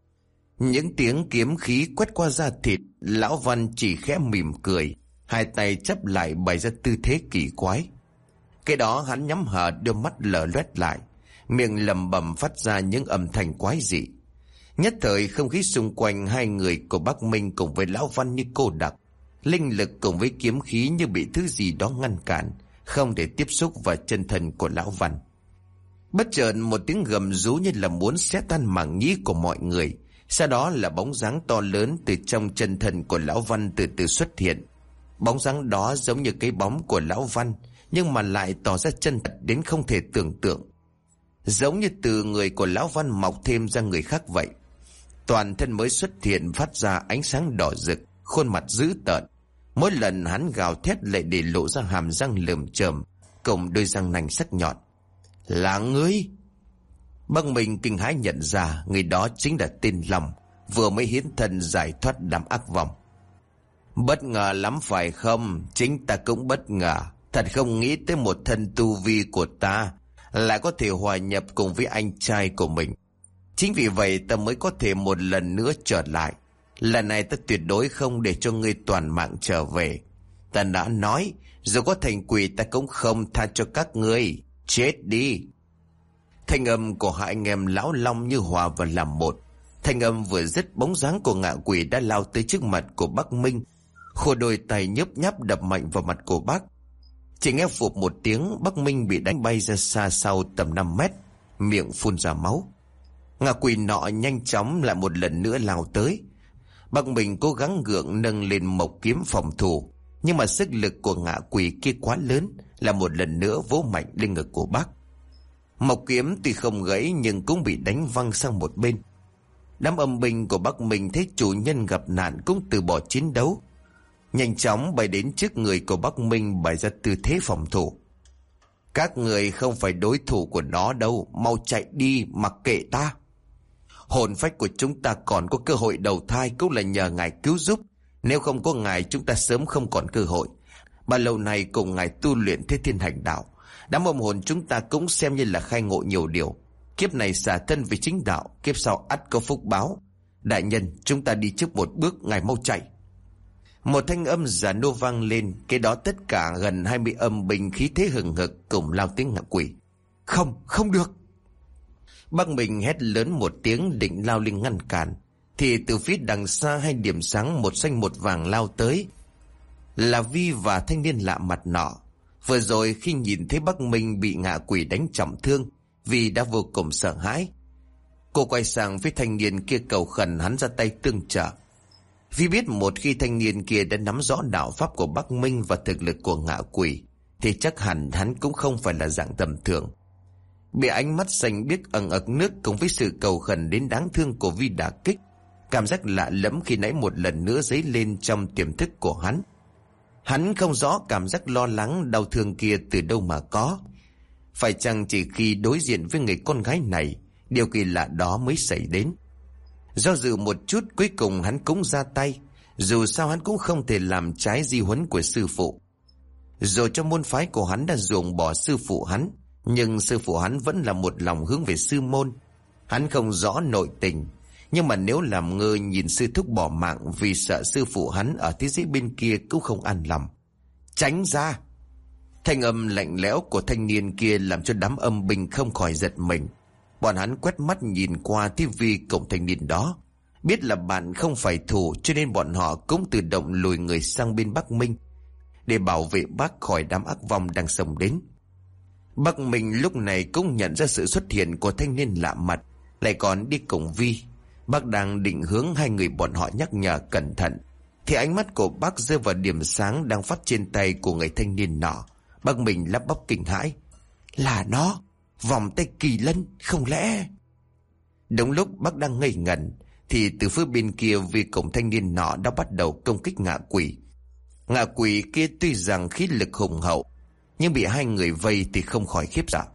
Những tiếng kiếm khí quét qua da thịt, lão Văn chỉ khẽ mỉm cười, hai tay chắp lại bày ra tư thế kỳ quái. Cái đó hắn nhắm hờ đôi mắt lở loét lại, miệng lẩm bẩm phát ra những âm thanh quái dị. Nhất thời không khí xung quanh hai người của Bắc Minh cùng với lão Văn như cô đặc, linh lực cùng với kiếm khí như bị thứ gì đó ngăn cản, không thể tiếp xúc vào chân thân của lão Văn. Bất chợt một tiếng gầm rú như là muốn xé tan màng nhĩ của mọi người. Sau đó là bóng dáng to lớn từ trong chân thân của lão Văn từ từ xuất hiện. Bóng dáng đó giống như cái bóng của lão Văn, nhưng mà lại tỏ ra chân thật đến không thể tưởng tượng. Giống như từ người của lão Văn mọc thêm ra người khác vậy. Toàn thân mới xuất hiện phát ra ánh sáng đỏ rực, khuôn mặt dữ tợn. Mỗi lần hắn gào thét lại để lộ ra hàm răng lởm chởm cùng đôi răng nanh sắc nhọn. Là ngươi! Bắc Minh kinh hãi nhận ra người đó chính là tên Long, vừa mới hiến thân giải thoát đám ác vong. Bất ngờ lắm phải không? Chính ta cũng bất ngờ. Thật không nghĩ tới một thân tu vi của ta lại có thể hòa nhập cùng với anh trai của mình. Chính vì vậy ta mới có thể một lần nữa trở lại. Lần này ta tuyệt đối không để cho ngươi toàn mạng trở về. Ta đã nói, dù có thành quỷ ta cũng không tha cho các ngươi. Chết đi! Thanh âm của hai anh em lão Long như hòa vào làm một. Thanh âm vừa dứt, bóng dáng của ngạ quỷ đã lao tới trước mặt của Bắc Minh, khô đôi tay nhấp nháp đập mạnh vào mặt của bác. Chỉ nghe phụp một tiếng, Bắc Minh bị đánh bay ra xa sau tầm 5 mét, miệng phun ra máu. Ngạ quỷ nọ nhanh chóng lại một lần nữa lao tới. Bắc Minh cố gắng gượng nâng lên mộc kiếm phòng thủ, nhưng mà sức lực của ngạ quỷ kia quá lớn, là một lần nữa vỗ mạnh lên ngực của bác. Mộc kiếm tuy không gãy nhưng cũng bị đánh văng sang một bên. Đám âm binh của Bắc Minh thấy chủ nhân gặp nạn cũng từ bỏ chiến đấu, nhanh chóng bay đến trước người của Bắc Minh bày ra tư thế phòng thủ. Các người không phải đối thủ của nó đâu, mau chạy đi mặc kệ ta. Hồn phách của chúng ta còn có cơ hội đầu thai cũng là nhờ ngài cứu giúp. Nếu không có ngài chúng ta sớm không còn cơ hội. Bao lâu nay cùng ngài tu luyện thế thiên hành đạo, đám âm hồn chúng ta cũng xem như là khai ngộ nhiều điều. Kiếp này xả thân vì chính đạo, kiếp sau ắt có phúc báo. Đại nhân, chúng ta đi trước một bước, ngài mau chạy. Một thanh âm già nua vang lên, cái đó tất cả gần 20 âm binh khí thế hừng hực cùng lao tiếng ngạ quỷ. Không được! Bắc Minh hét lớn một tiếng định lao lên ngăn cản, thì từ phía đằng xa hai điểm sáng một xanh một vàng lao tới. Là Vi và thanh niên lạ mặt nọ. Vừa rồi khi nhìn thấy Bắc Minh bị ngạ quỷ đánh trọng thương, Vi đã vô cùng sợ hãi. Cô quay sang với thanh niên kia cầu khẩn hắn ra tay tương trợ. Vi biết một khi thanh niên kia đã nắm rõ đạo pháp của Bắc Minh và thực lực của ngạ quỷ, thì chắc hẳn hắn cũng không phải là dạng tầm thường. Bị ánh mắt xanh biếc ẩn ực nước cùng với sự cầu khẩn đến đáng thương của Vi đả kích, cảm giác lạ lẫm khi nãy một lần nữa dấy lên trong tiềm thức của hắn. Hắn không rõ cảm giác lo lắng đau thương kia từ đâu mà có. Phải chăng chỉ khi đối diện với người con gái này, điều kỳ lạ đó mới xảy đến. Do dự một chút, cuối cùng hắn cũng ra tay. Dù sao hắn cũng không thể làm trái di huấn của sư phụ. Dù cho môn phái của hắn đã ruồng bỏ sư phụ hắn, nhưng sư phụ hắn vẫn là một lòng hướng về sư môn. Hắn không rõ nội tình, nhưng mà nếu làm ngơ nhìn sư thúc bỏ mạng vì sợ sư phụ hắn ở thế giới bên kia cũng không an lòng. Tránh ra! Thanh âm lạnh lẽo của thanh niên kia làm cho đám âm binh không khỏi giật mình. Bọn hắn quét mắt nhìn qua tivi cổng thanh niên đó, biết là bạn không phải thủ, cho nên bọn họ cũng tự động lùi người sang bên Bắc Minh để bảo vệ bác khỏi đám ác vong đang xông đến. Bắc Minh lúc này cũng nhận ra sự xuất hiện của thanh niên lạ mặt, lại còn đi cùng Vi. Bác đang định hướng hai người bọn họ nhắc nhở cẩn thận, thì ánh mắt của bác rơi vào điểm sáng đang phát trên tay của người thanh niên nọ. Bác mình lắp bắp kinh hãi. Là nó! Vòng tay kỳ lân, không lẽ... Đúng lúc bác đang ngây ngẩn, thì từ phía bên kia vì cổng thanh niên nọ đã bắt đầu công kích ngạ quỷ. Ngạ quỷ kia tuy rằng khí lực hùng hậu, nhưng bị hai người vây thì không khỏi khiếp sợ.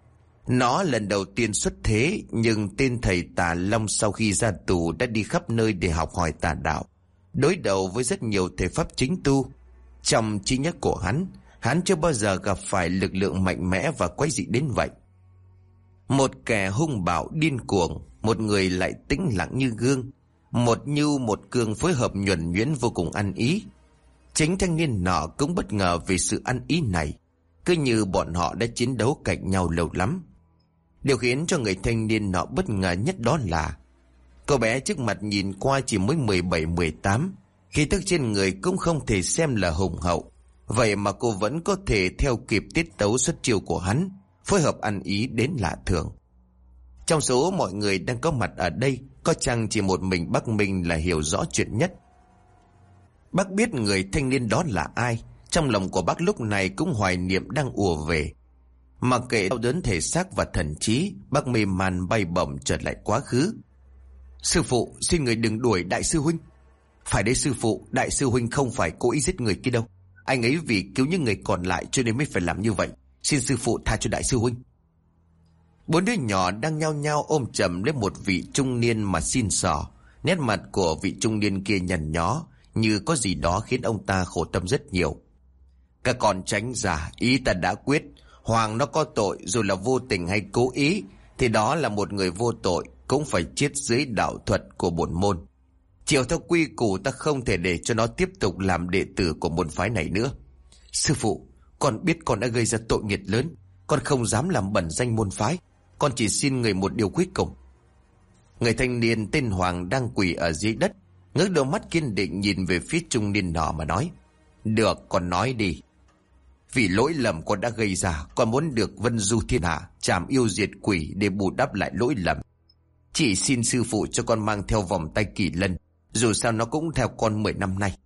Nó lần đầu tiên xuất thế, nhưng tên thầy Tà Long sau khi ra tù đã đi khắp nơi để học hỏi tà đạo, đối đầu với rất nhiều thể pháp chính tu. Trong trí nhớ của hắn chưa bao giờ gặp phải lực lượng mạnh mẽ và quái dị đến vậy. Một kẻ hung bạo điên cuồng, một người lại tĩnh lặng như gương. Một nhu một cương phối hợp nhuần nhuyễn vô cùng ăn ý. Chính thanh niên nọ cũng bất ngờ về sự ăn ý này, cứ như bọn họ đã chiến đấu cạnh nhau lâu lắm. Điều khiến cho người thanh niên nọ bất ngờ nhất đó là cô bé trước mặt nhìn qua chỉ mới 17-18, khí tức trên người cũng không thể xem là hùng hậu. Vậy mà cô vẫn có thể theo kịp tiết tấu xuất chiêu của hắn, phối hợp ăn ý đến lạ thường. Trong số mọi người đang có mặt ở đây, có chăng chỉ một mình bác Minh là hiểu rõ chuyện nhất. Bác biết người thanh niên đó là ai, trong lòng của bác lúc này cũng hoài niệm đang ùa về. Mặc kệ đau đớn thể xác và thần trí, bác mê man bay bổng trở lại quá khứ. Sư phụ, xin người đừng đuổi đại sư huynh. Phải đấy sư phụ, đại sư huynh không phải cố ý giết người kia đâu. Anh ấy vì cứu những người còn lại cho nên mới phải làm như vậy. Xin sư phụ tha cho đại sư huynh. Bốn đứa nhỏ đang nhao nhao ôm chầm lấy một vị trung niên mà xin xỏ. Nét mặt của vị trung niên kia nhăn nhó, như có gì đó khiến ông ta khổ tâm rất nhiều. Các con tránh ra, ý ta đã quyết. Hoàng nó có tội, dù là vô tình hay cố ý, thì đó là một người vô tội, cũng phải chết dưới đạo thuật của bổn môn. Chiều theo quy củ, ta không thể để cho nó tiếp tục làm đệ tử của môn phái này nữa. Sư phụ, con biết con đã gây ra tội nghiệp lớn, con không dám làm bẩn danh môn phái. Con chỉ xin người một điều cuối cùng. Người thanh niên tên Hoàng đang quỳ ở dưới đất, ngước đôi mắt kiên định nhìn về phía trung niên nọ mà nói. Được, con nói đi. Vì lỗi lầm con đã gây ra, con muốn được vân du thiên hạ, trảm yêu diệt quỷ để bù đắp lại lỗi lầm. Chỉ xin sư phụ cho con mang theo vòng tay kỳ lân, dù sao nó cũng theo con 10 năm nay.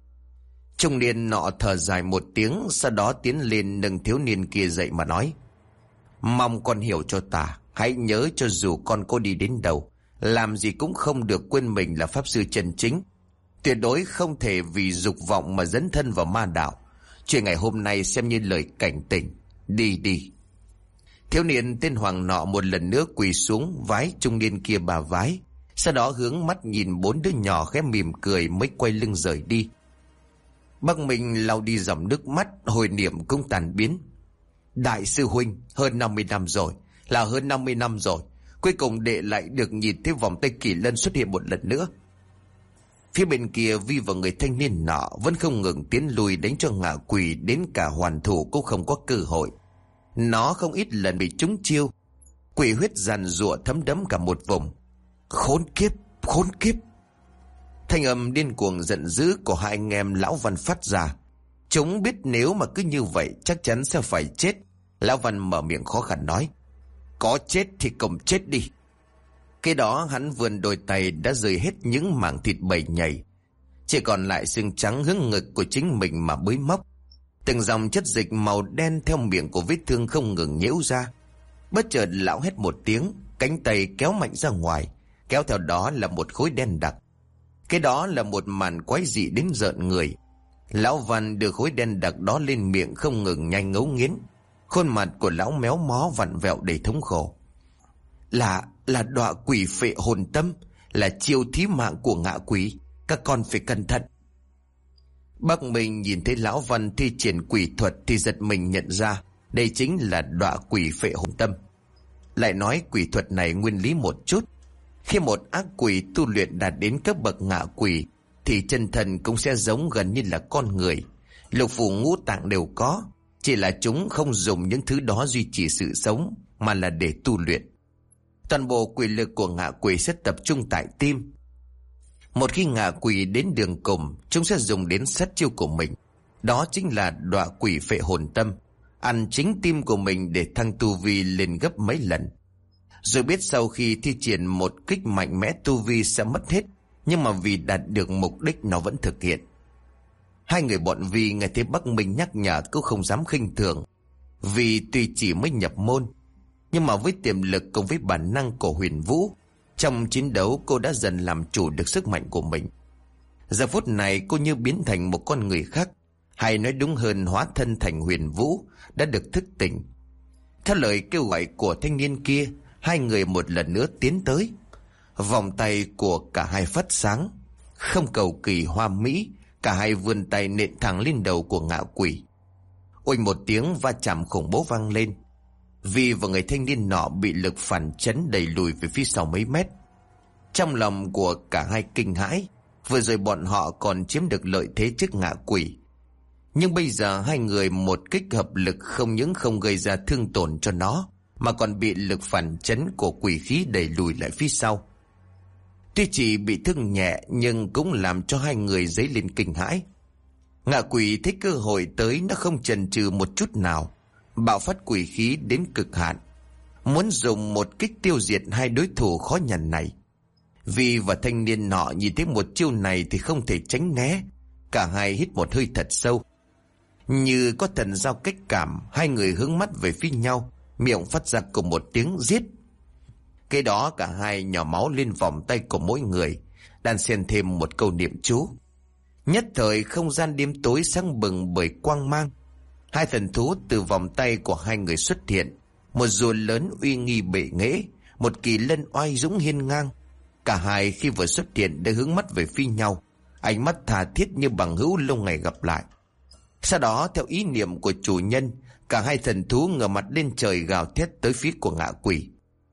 Trung niên nọ thở dài một tiếng, sau đó tiến lên nâng thiếu niên kia dậy mà nói. Mong con hiểu cho ta, hãy nhớ cho dù con có đi đến đâu, làm gì cũng không được quên mình là pháp sư chân chính. Tuyệt đối không thể vì dục vọng mà dấn thân vào ma đạo. Chuyện ngày hôm nay xem như lời cảnh tỉnh. Đi đi. Thiếu niên tên Hoàng nọ một lần nữa quỳ xuống vái trung niên kia bà vái, sau đó hướng mắt nhìn bốn đứa nhỏ khẽ mỉm cười mới quay lưng rời đi. Bác Minh lau đi dòng nước mắt, hồi niệm cũng tàn biến. Đại sư huynh, hơn 50 năm rồi, là hơn 50 năm rồi, cuối cùng đệ lại được nhìn thấy vòng tay kỳ lân xuất hiện một lần nữa. Phía bên kia Vi và người thanh niên nọ vẫn không ngừng tiến lùi đánh cho ngạ quỷ, đến cả hoàn thủ cũng không có cơ hội. Nó không ít lần bị trúng chiêu, quỷ huyết giàn giụa thấm đẫm cả một vùng. Khốn kiếp, khốn kiếp. Thanh âm điên cuồng giận dữ của hai anh em Lão Văn phát ra. Chúng biết nếu mà cứ như vậy chắc chắn sẽ phải chết. Lão Văn mở miệng khó khăn nói. Có chết thì cùng chết đi. Cái đó hắn vươn đôi tay đã rời hết những mảng thịt bầy nhầy, chỉ còn lại xương trắng hướng ngực của chính mình mà bới móc. Từng dòng chất dịch màu đen theo miệng của vết thương không ngừng nhễu ra. Bất chợt lão hét một tiếng, cánh tay kéo mạnh ra ngoài, kéo theo đó là một khối đen đặc. Cái đó là một màn quái dị đến rợn người. Lão Văn đưa khối đen đặc đó lên miệng không ngừng nhanh ngấu nghiến. Khuôn mặt của lão méo mó vặn vẹo đầy thống khổ. Là đọa quỷ phệ hồn tâm, là chiêu thí mạng của ngạ quỷ, các con phải cẩn thận. Bác mình nhìn thấy lão Văn thi triển quỷ thuật thì giật mình nhận ra đây chính là đọa quỷ phệ hồn tâm. Lại nói quỷ thuật này nguyên lý một chút. Khi một ác quỷ tu luyện đạt đến cấp bậc ngạ quỷ thì chân thần cũng sẽ giống gần như là con người. Lục phủ ngũ tạng đều có, chỉ là chúng không dùng những thứ đó duy trì sự sống, mà là để tu luyện. Toàn bộ quỷ lực của ngạ quỷ sẽ tập trung tại tim. Một khi ngạ quỷ đến đường cùng, chúng sẽ dùng đến sát chiêu của mình. Đó chính là đọa quỷ phệ hồn tâm, ăn chính tim của mình để thăng tu vi lên gấp mấy lần. Rồi biết sau khi thi triển một kích mạnh mẽ tu vi sẽ mất hết, nhưng mà vì đạt được mục đích nó vẫn thực hiện. Hai người bọn Vi nghe thấy bác Minh nhắc nhở cũng không dám khinh thường. Vì tuy chỉ mới nhập môn, nhưng mà với tiềm lực cùng với bản năng của Huyền Vũ, trong chiến đấu cô đã dần làm chủ được sức mạnh của mình. Giờ phút này cô như biến thành một con người khác, hay nói đúng hơn hóa thân thành Huyền Vũ, đã được thức tỉnh. Theo lời kêu gọi của thanh niên kia, hai người một lần nữa tiến tới. Vòng tay của cả hai phát sáng, không cầu kỳ hoa mỹ, cả hai vươn tay nện thẳng lên đầu của ngạ quỷ. Oanh một tiếng va chạm khủng bố vang lên. Vi và người thanh niên nọ bị lực phản chấn đẩy lùi về phía sau mấy mét. Trong lòng của cả hai kinh hãi. Vừa rồi bọn họ còn chiếm được lợi thế trước ngạ quỷ, nhưng bây giờ hai người một kích hợp lực không những không gây ra thương tổn cho nó, mà còn bị lực phản chấn của quỷ khí đẩy lùi lại phía sau. Tuy chỉ bị thương nhẹ nhưng cũng làm cho hai người dấy lên kinh hãi. Ngạ quỷ thấy cơ hội tới, nó không chần chừ một chút nào, bạo phát quỷ khí đến cực hạn, muốn dùng một kích tiêu diệt hai đối thủ khó nhằn này. Vi và thanh niên nọ nhìn thấy một chiêu này thì không thể tránh né. Cả hai hít một hơi thật sâu. Như có thần giao cách cảm, hai người hướng mắt về phía nhau, miệng phát ra cùng một tiếng giết. Cái đó cả hai nhỏ máu lên vòng tay của mỗi người, đan xen thêm một câu niệm chú. Nhất thời không gian đêm tối sáng bừng bởi quang mang. Hai thần thú từ vòng tay của hai người xuất hiện. Một rùa lớn uy nghi bệ nghễ, một kỳ lân oai dũng hiên ngang. Cả hai khi vừa xuất hiện đã hướng mắt về phía nhau, ánh mắt tha thiết như bằng hữu lâu ngày gặp lại. Sau đó theo ý niệm của chủ nhân, cả hai thần thú ngửa mặt lên trời gào thét tới phía của ngạ quỷ.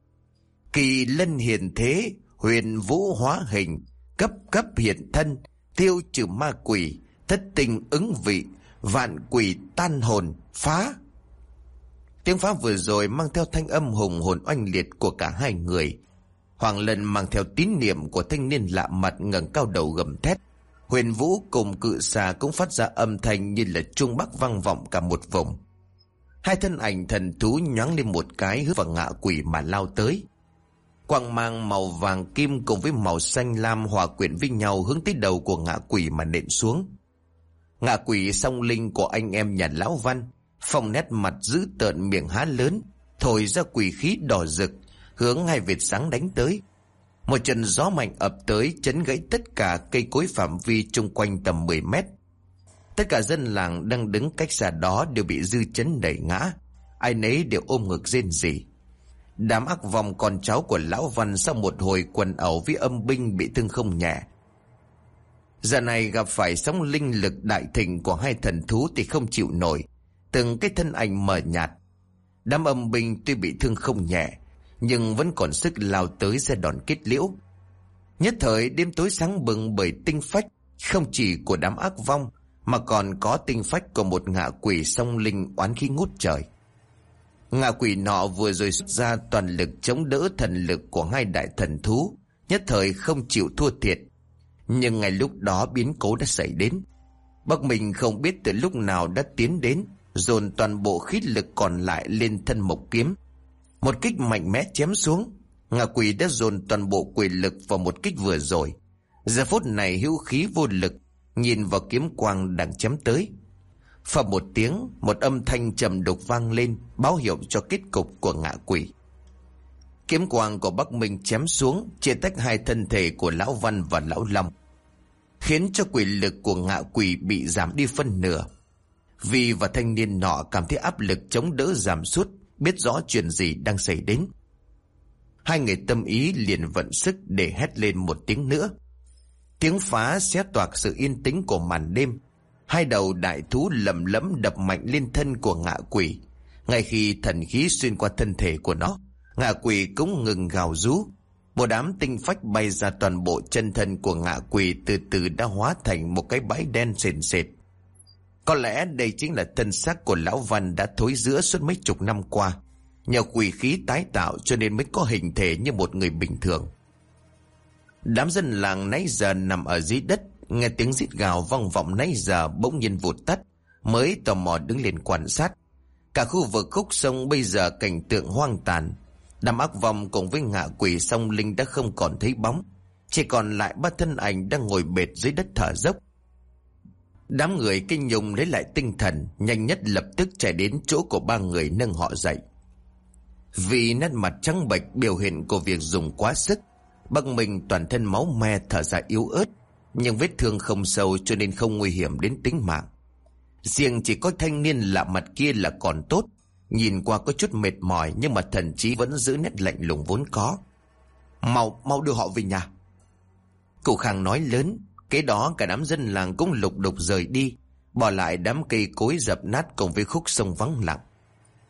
Kỳ lân hiền thế, huyền vũ hóa hình, cấp cấp hiện thân, tiêu trừ ma quỷ, thất tình ứng vị, vạn quỷ tan hồn, phá. Tiếng phá vừa rồi mang theo thanh âm hùng hồn oanh liệt của cả hai người. Hoàng Lân mang theo tín niệm của thanh niên lạ mặt ngẩng cao đầu gầm thét. Huyền Vũ cùng Cự Xà cũng phát ra âm thanh như là chuông bắc vang vọng cả một vùng. Hai thân ảnh thần thú nhoáng lên một cái hướng vào ngạ quỷ mà lao tới. Quang mang màu vàng kim cùng với màu xanh lam hòa quyện với nhau hướng tới đầu của ngạ quỷ mà nện xuống. Ngạ quỷ song linh của anh em nhà lão Văn, phong nét mặt dữ tợn, miệng há lớn, thổi ra quỷ khí đỏ rực, hướng hai vệt sáng đánh tới. Một trận gió mạnh ập tới, chấn gãy tất cả cây cối phạm vi chung quanh tầm 10 mét. Tất cả dân làng đang đứng cách xa đó đều bị dư chấn đẩy ngã, ai nấy đều ôm ngực rên rỉ. Đám ác vong con cháu của lão Văn sau một hồi quần ẩu với âm binh bị thương không nhẹ. Giờ này gặp phải sóng linh lực đại thịnh của hai thần thú thì không chịu nổi, từng cái thân ảnh mờ nhạt. Đám âm binh tuy bị thương không nhẹ nhưng vẫn còn sức lao tới ra đòn kết liễu. Nhất thời đêm tối sáng bừng bởi tinh phách không chỉ của đám ác vong mà còn có tinh phách của một ngạ quỷ song linh oán khí ngút trời. Ngạ quỷ nọ vừa rồi xuất ra toàn lực chống đỡ thần lực của hai đại thần thú, nhất thời không chịu thua thiệt. Nhưng ngay lúc đó biến cố đã xảy đến. Bắc Minh không biết từ lúc nào đã tiến đến, dồn toàn bộ khí lực còn lại lên thân mộc kiếm. Một kích mạnh mẽ chém xuống. Ngạ quỷ đã dồn toàn bộ quyền lực vào một kích vừa rồi. Giờ phút này hữu khí vô lực, nhìn vào kiếm quang đang chém tới. Phập một tiếng, một âm thanh trầm đục vang lên, báo hiệu cho kết cục của ngạ quỷ. Kiếm quang của Bắc Minh chém xuống, chia tách hai thân thể của lão Văn và lão Long, khiến cho quyền lực của ngạ quỷ bị giảm đi phân nửa. Vi và thanh niên nọ cảm thấy áp lực chống đỡ giảm sút, biết rõ chuyện gì đang xảy đến. Hai người tâm ý liền vận sức để hét lên một tiếng nữa. Tiếng phá xé toạc sự yên tĩnh của màn đêm. Hai đầu đại thú lầm lẫm đập mạnh lên thân của ngạ quỷ. Ngay khi thần khí xuyên qua thân thể của nó, ngạ quỷ cũng ngừng gào rú. Một đám tinh phách bay ra toàn bộ chân thân của ngạ quỷ, từ từ đã hóa thành một cái bãi đen sền sệt. Có lẽ đây chính là thân xác của lão Văn đã thối rữa suốt mấy chục năm qua. Nhờ quỷ khí tái tạo cho nên mới có hình thể như một người bình thường. Đám dân làng nãy giờ nằm ở dưới đất, nghe tiếng rít gào vang vọng nãy giờ bỗng nhiên vụt tắt, mới tò mò đứng lên quan sát. Cả khu vực khúc sông bây giờ cảnh tượng hoang tàn. Đám ác vong cùng với ngạ quỷ song linh đã không còn thấy bóng, chỉ còn lại ba thân ảnh đang ngồi bệt dưới đất thở dốc. Đám người kinh nhung lấy lại tinh thần, nhanh nhất lập tức chạy đến chỗ của ba người nâng họ dậy. Vì nét mặt trắng bệch biểu hiện của việc dùng quá sức, Bắc Minh toàn thân máu me, thở ra yếu ớt, nhưng vết thương không sâu cho nên không nguy hiểm đến tính mạng. Riêng chỉ có thanh niên lạ mặt kia là còn tốt, nhìn qua có chút mệt mỏi nhưng mà thần trí vẫn giữ nét lạnh lùng vốn có. Mau đưa họ về nhà. Cụ Khang nói lớn. Kế đó cả đám dân làng cũng lục đục rời đi, bỏ lại đám cây cối dập nát cùng với khúc sông vắng lặng.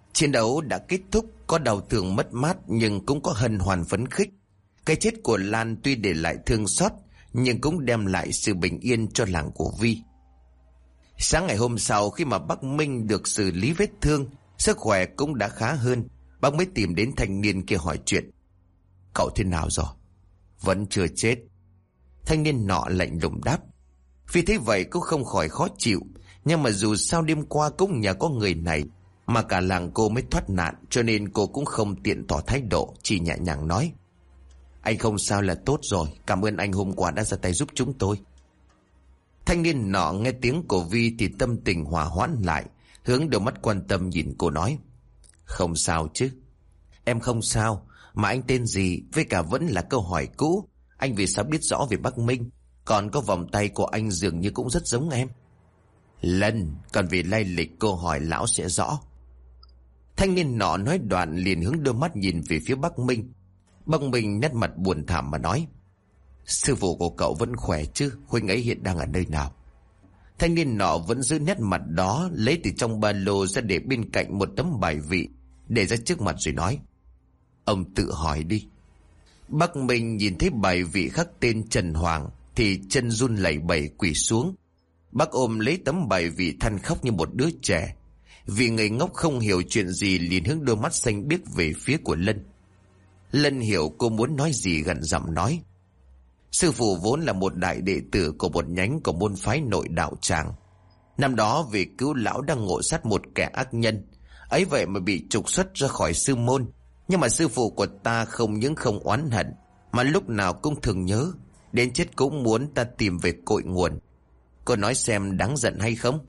Chiến đấu đã kết thúc, có đau thương mất mát nhưng cũng có hân hoan phấn khích. Cái chết của Lan tuy để lại thương xót nhưng cũng đem lại sự bình yên cho làng của Vi. Sáng ngày hôm sau, khi mà bác Minh được xử lý vết thương, sức khỏe cũng đã khá hơn, bác mới tìm đến thanh niên kia hỏi chuyện. Cậu thế nào rồi? Vẫn chưa chết. Thanh niên nọ lạnh lùng đáp. Vì thế vậy cũng không khỏi khó chịu, nhưng mà dù sao đêm qua cũng nhờ có người này mà cả làng cô mới thoát nạn, cho nên cô cũng không tiện tỏ thái độ, chỉ nhẹ nhàng nói. Anh không sao là tốt rồi, cảm ơn anh hôm qua đã ra tay giúp chúng tôi. Thanh niên nọ nghe tiếng của Vi thì tâm tình hòa hoãn lại, hướng đôi mắt quan tâm nhìn cô nói. Không sao chứ? Em không sao, mà anh tên gì? Với cả vẫn là câu hỏi cũ, anh vì sao biết rõ về bác Minh? Còn có vòng tay của anh dường như cũng rất giống em. Lân, còn vì lai lịch cô hỏi lão sẽ rõ. Thanh niên nọ nói đoạn liền hướng đôi mắt nhìn về phía bác Minh. Bác Minh nét mặt buồn thảm mà nói. Sư phụ của cậu vẫn khỏe chứ? Huynh ấy hiện đang ở nơi nào? Thanh niên nọ vẫn giữ nét mặt đó, lấy từ trong ba lô ra để bên cạnh một tấm bài vị, để ra trước mặt rồi nói. Ông tự hỏi đi. Bác Minh nhìn thấy bài vị khắc tên Trần Hoàng thì chân run lẩy bẩy quỳ xuống. Bác ôm lấy tấm bài vị than khóc như một đứa trẻ. Vì người ngốc không hiểu chuyện gì liền hướng đôi mắt xanh biếc về phía của Lân. Lân hiểu cô muốn nói gì, gằn giọng nói. Sư phụ vốn là một đại đệ tử của một nhánh của môn phái Nội Đạo Tràng. Năm đó vì cứu lão đang ngộ sát một kẻ ác nhân, ấy vậy mà bị trục xuất ra khỏi sư môn. Nhưng mà sư phụ của ta không những không oán hận, mà lúc nào cũng thường nhớ, đến chết cũng muốn ta tìm về cội nguồn. Cô nói xem đáng giận hay không?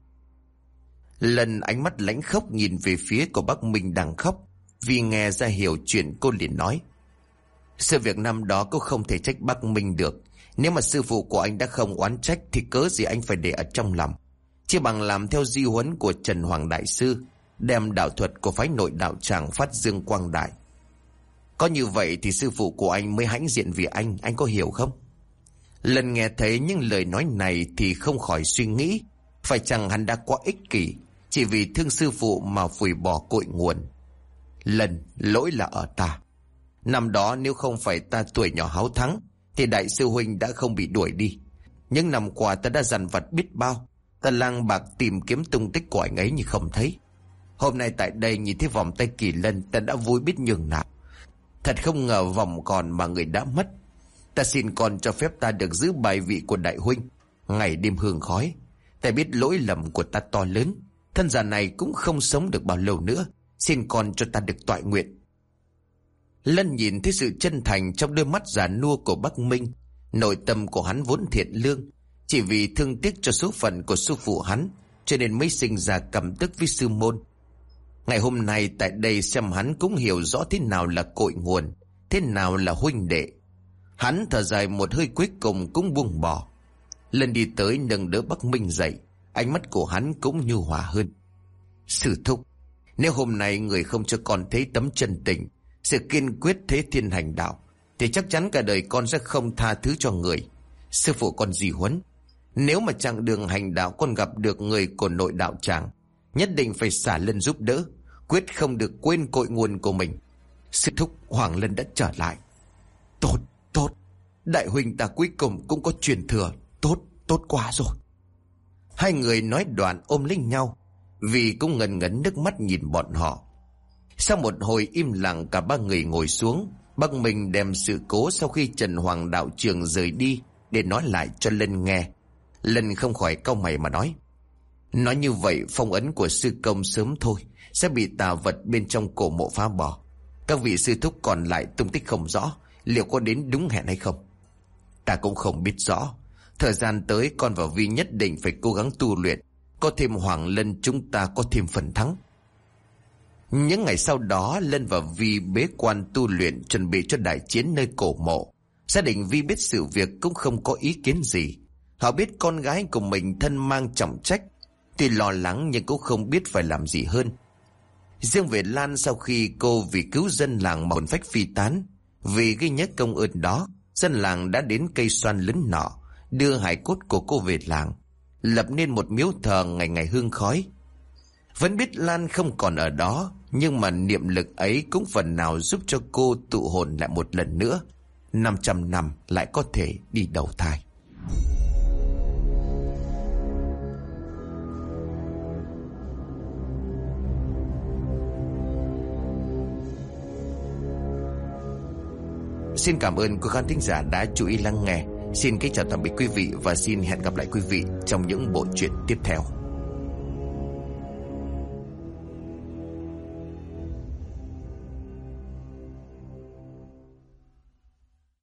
Lần ánh mắt lãnh khốc nhìn về phía của bác Minh đang khóc. Vì nghe ra hiểu chuyện, cô liền nói. Sự việc năm đó cũng không thể trách bác Minh được. Nếu mà sư phụ của anh đã không oán trách thì cớ gì anh phải để ở trong lòng. Chỉ bằng làm theo di huấn của Trần Hoàng Đại Sư, đem đạo thuật của phái Nội Đạo Tràng phát dương quang đại. Có như vậy thì sư phụ của anh mới hãnh diện vì anh có hiểu không? Lần nghe thấy những lời nói này thì không khỏi suy nghĩ, phải chăng hắn đã quá ích kỷ, chỉ vì thương sư phụ mà phủi bỏ cội nguồn. Lần, lỗi là ở ta. Năm đó nếu không phải ta tuổi nhỏ háo thắng thì đại sư huynh đã không bị đuổi đi. Những năm qua ta đã dằn vặt biết bao, ta lang bạc tìm kiếm tung tích của anh ấy nhưng không thấy. Hôm nay tại đây nhìn thấy vòng tay Kỳ Lân, ta đã vui biết nhường nào. Thật không ngờ vòng còn mà người đã mất. Ta xin con cho phép ta được giữ bài vị của đại huynh. Ngày đêm hương khói, ta biết lỗi lầm của ta to lớn, thân già này cũng không sống được bao lâu nữa. Xin con cho ta được toại nguyện. Lân nhìn thấy sự chân thành trong đôi mắt già nua của bác Minh. Nội tâm của hắn vốn thiện lương, chỉ vì thương tiếc cho số phận của sư phụ hắn, cho nên mới sinh ra căm tức với sư môn. Ngày hôm nay tại đây xem hắn cũng hiểu rõ thế nào là cội nguồn, thế nào là huynh đệ. Hắn thở dài một hơi cuối cùng cũng buông bỏ. Lần đi tới nâng đỡ bác Minh dậy, ánh mắt của hắn cũng nhu hòa hơn. Sư thúc, nếu hôm nay người không cho con thấy tấm chân tình, sự kiên quyết thế thiên hành đạo, thì chắc chắn cả đời con sẽ không tha thứ cho người. Sư phụ con di huấn, nếu mà chặng đường hành đạo con gặp được người của Nội Đạo Tràng, nhất định phải xả Lân giúp đỡ, quyết không được quên cội nguồn của mình. Sư thúc, Hoàng Lân đã trở lại. Tốt, tốt, đại huynh ta cuối cùng cũng có truyền thừa. Tốt, tốt quá rồi. Hai người nói đoạn ôm lấy nhau, vì cũng ngần ngấn nước mắt nhìn bọn họ. Sau một hồi im lặng, cả ba người ngồi xuống. Bác Minh đem sự cố sau khi Trần Hoàng đạo trưởng rời đi để nói lại cho Lân nghe. Lân không khỏi cau mày mà nói. Nói như vậy phong ấn của sư công sớm thôi sẽ bị tà vật bên trong cổ mộ phá bỏ. Các vị sư thúc còn lại tung tích không rõ, liệu có đến đúng hẹn hay không? Ta cũng không biết rõ. Thời gian tới con và Vi nhất định phải cố gắng tu luyện. Có thêm Hoàng Lân chúng ta có thêm phần thắng. Những ngày sau đó, Lân và Vi bế quan tu luyện, chuẩn bị cho đại chiến nơi cổ mộ. Gia đình Vi biết sự việc cũng không có ý kiến gì. Họ biết con gái của mình thân mang trọng trách, tuy lo lắng nhưng cũng không biết phải làm gì hơn. Riêng về Lan, sau khi cô vì cứu dân làng mà hồn phách phi tán, vì ghi nhớ công ơn đó, dân làng đã đến cây xoan lớn nọ, đưa hài cốt của cô về làng, lập nên một miếu thờ ngày ngày hương khói. Vẫn biết Lan không còn ở đó, nhưng mà niệm lực ấy cũng phần nào giúp cho cô tụ hồn lại một lần nữa. 500 năm lại có thể đi đầu thai. Xin cảm ơn quý khán thính giả đã chú ý lắng nghe. Xin kính chào tạm biệt quý vị và xin hẹn gặp lại quý vị trong những bộ truyện tiếp theo.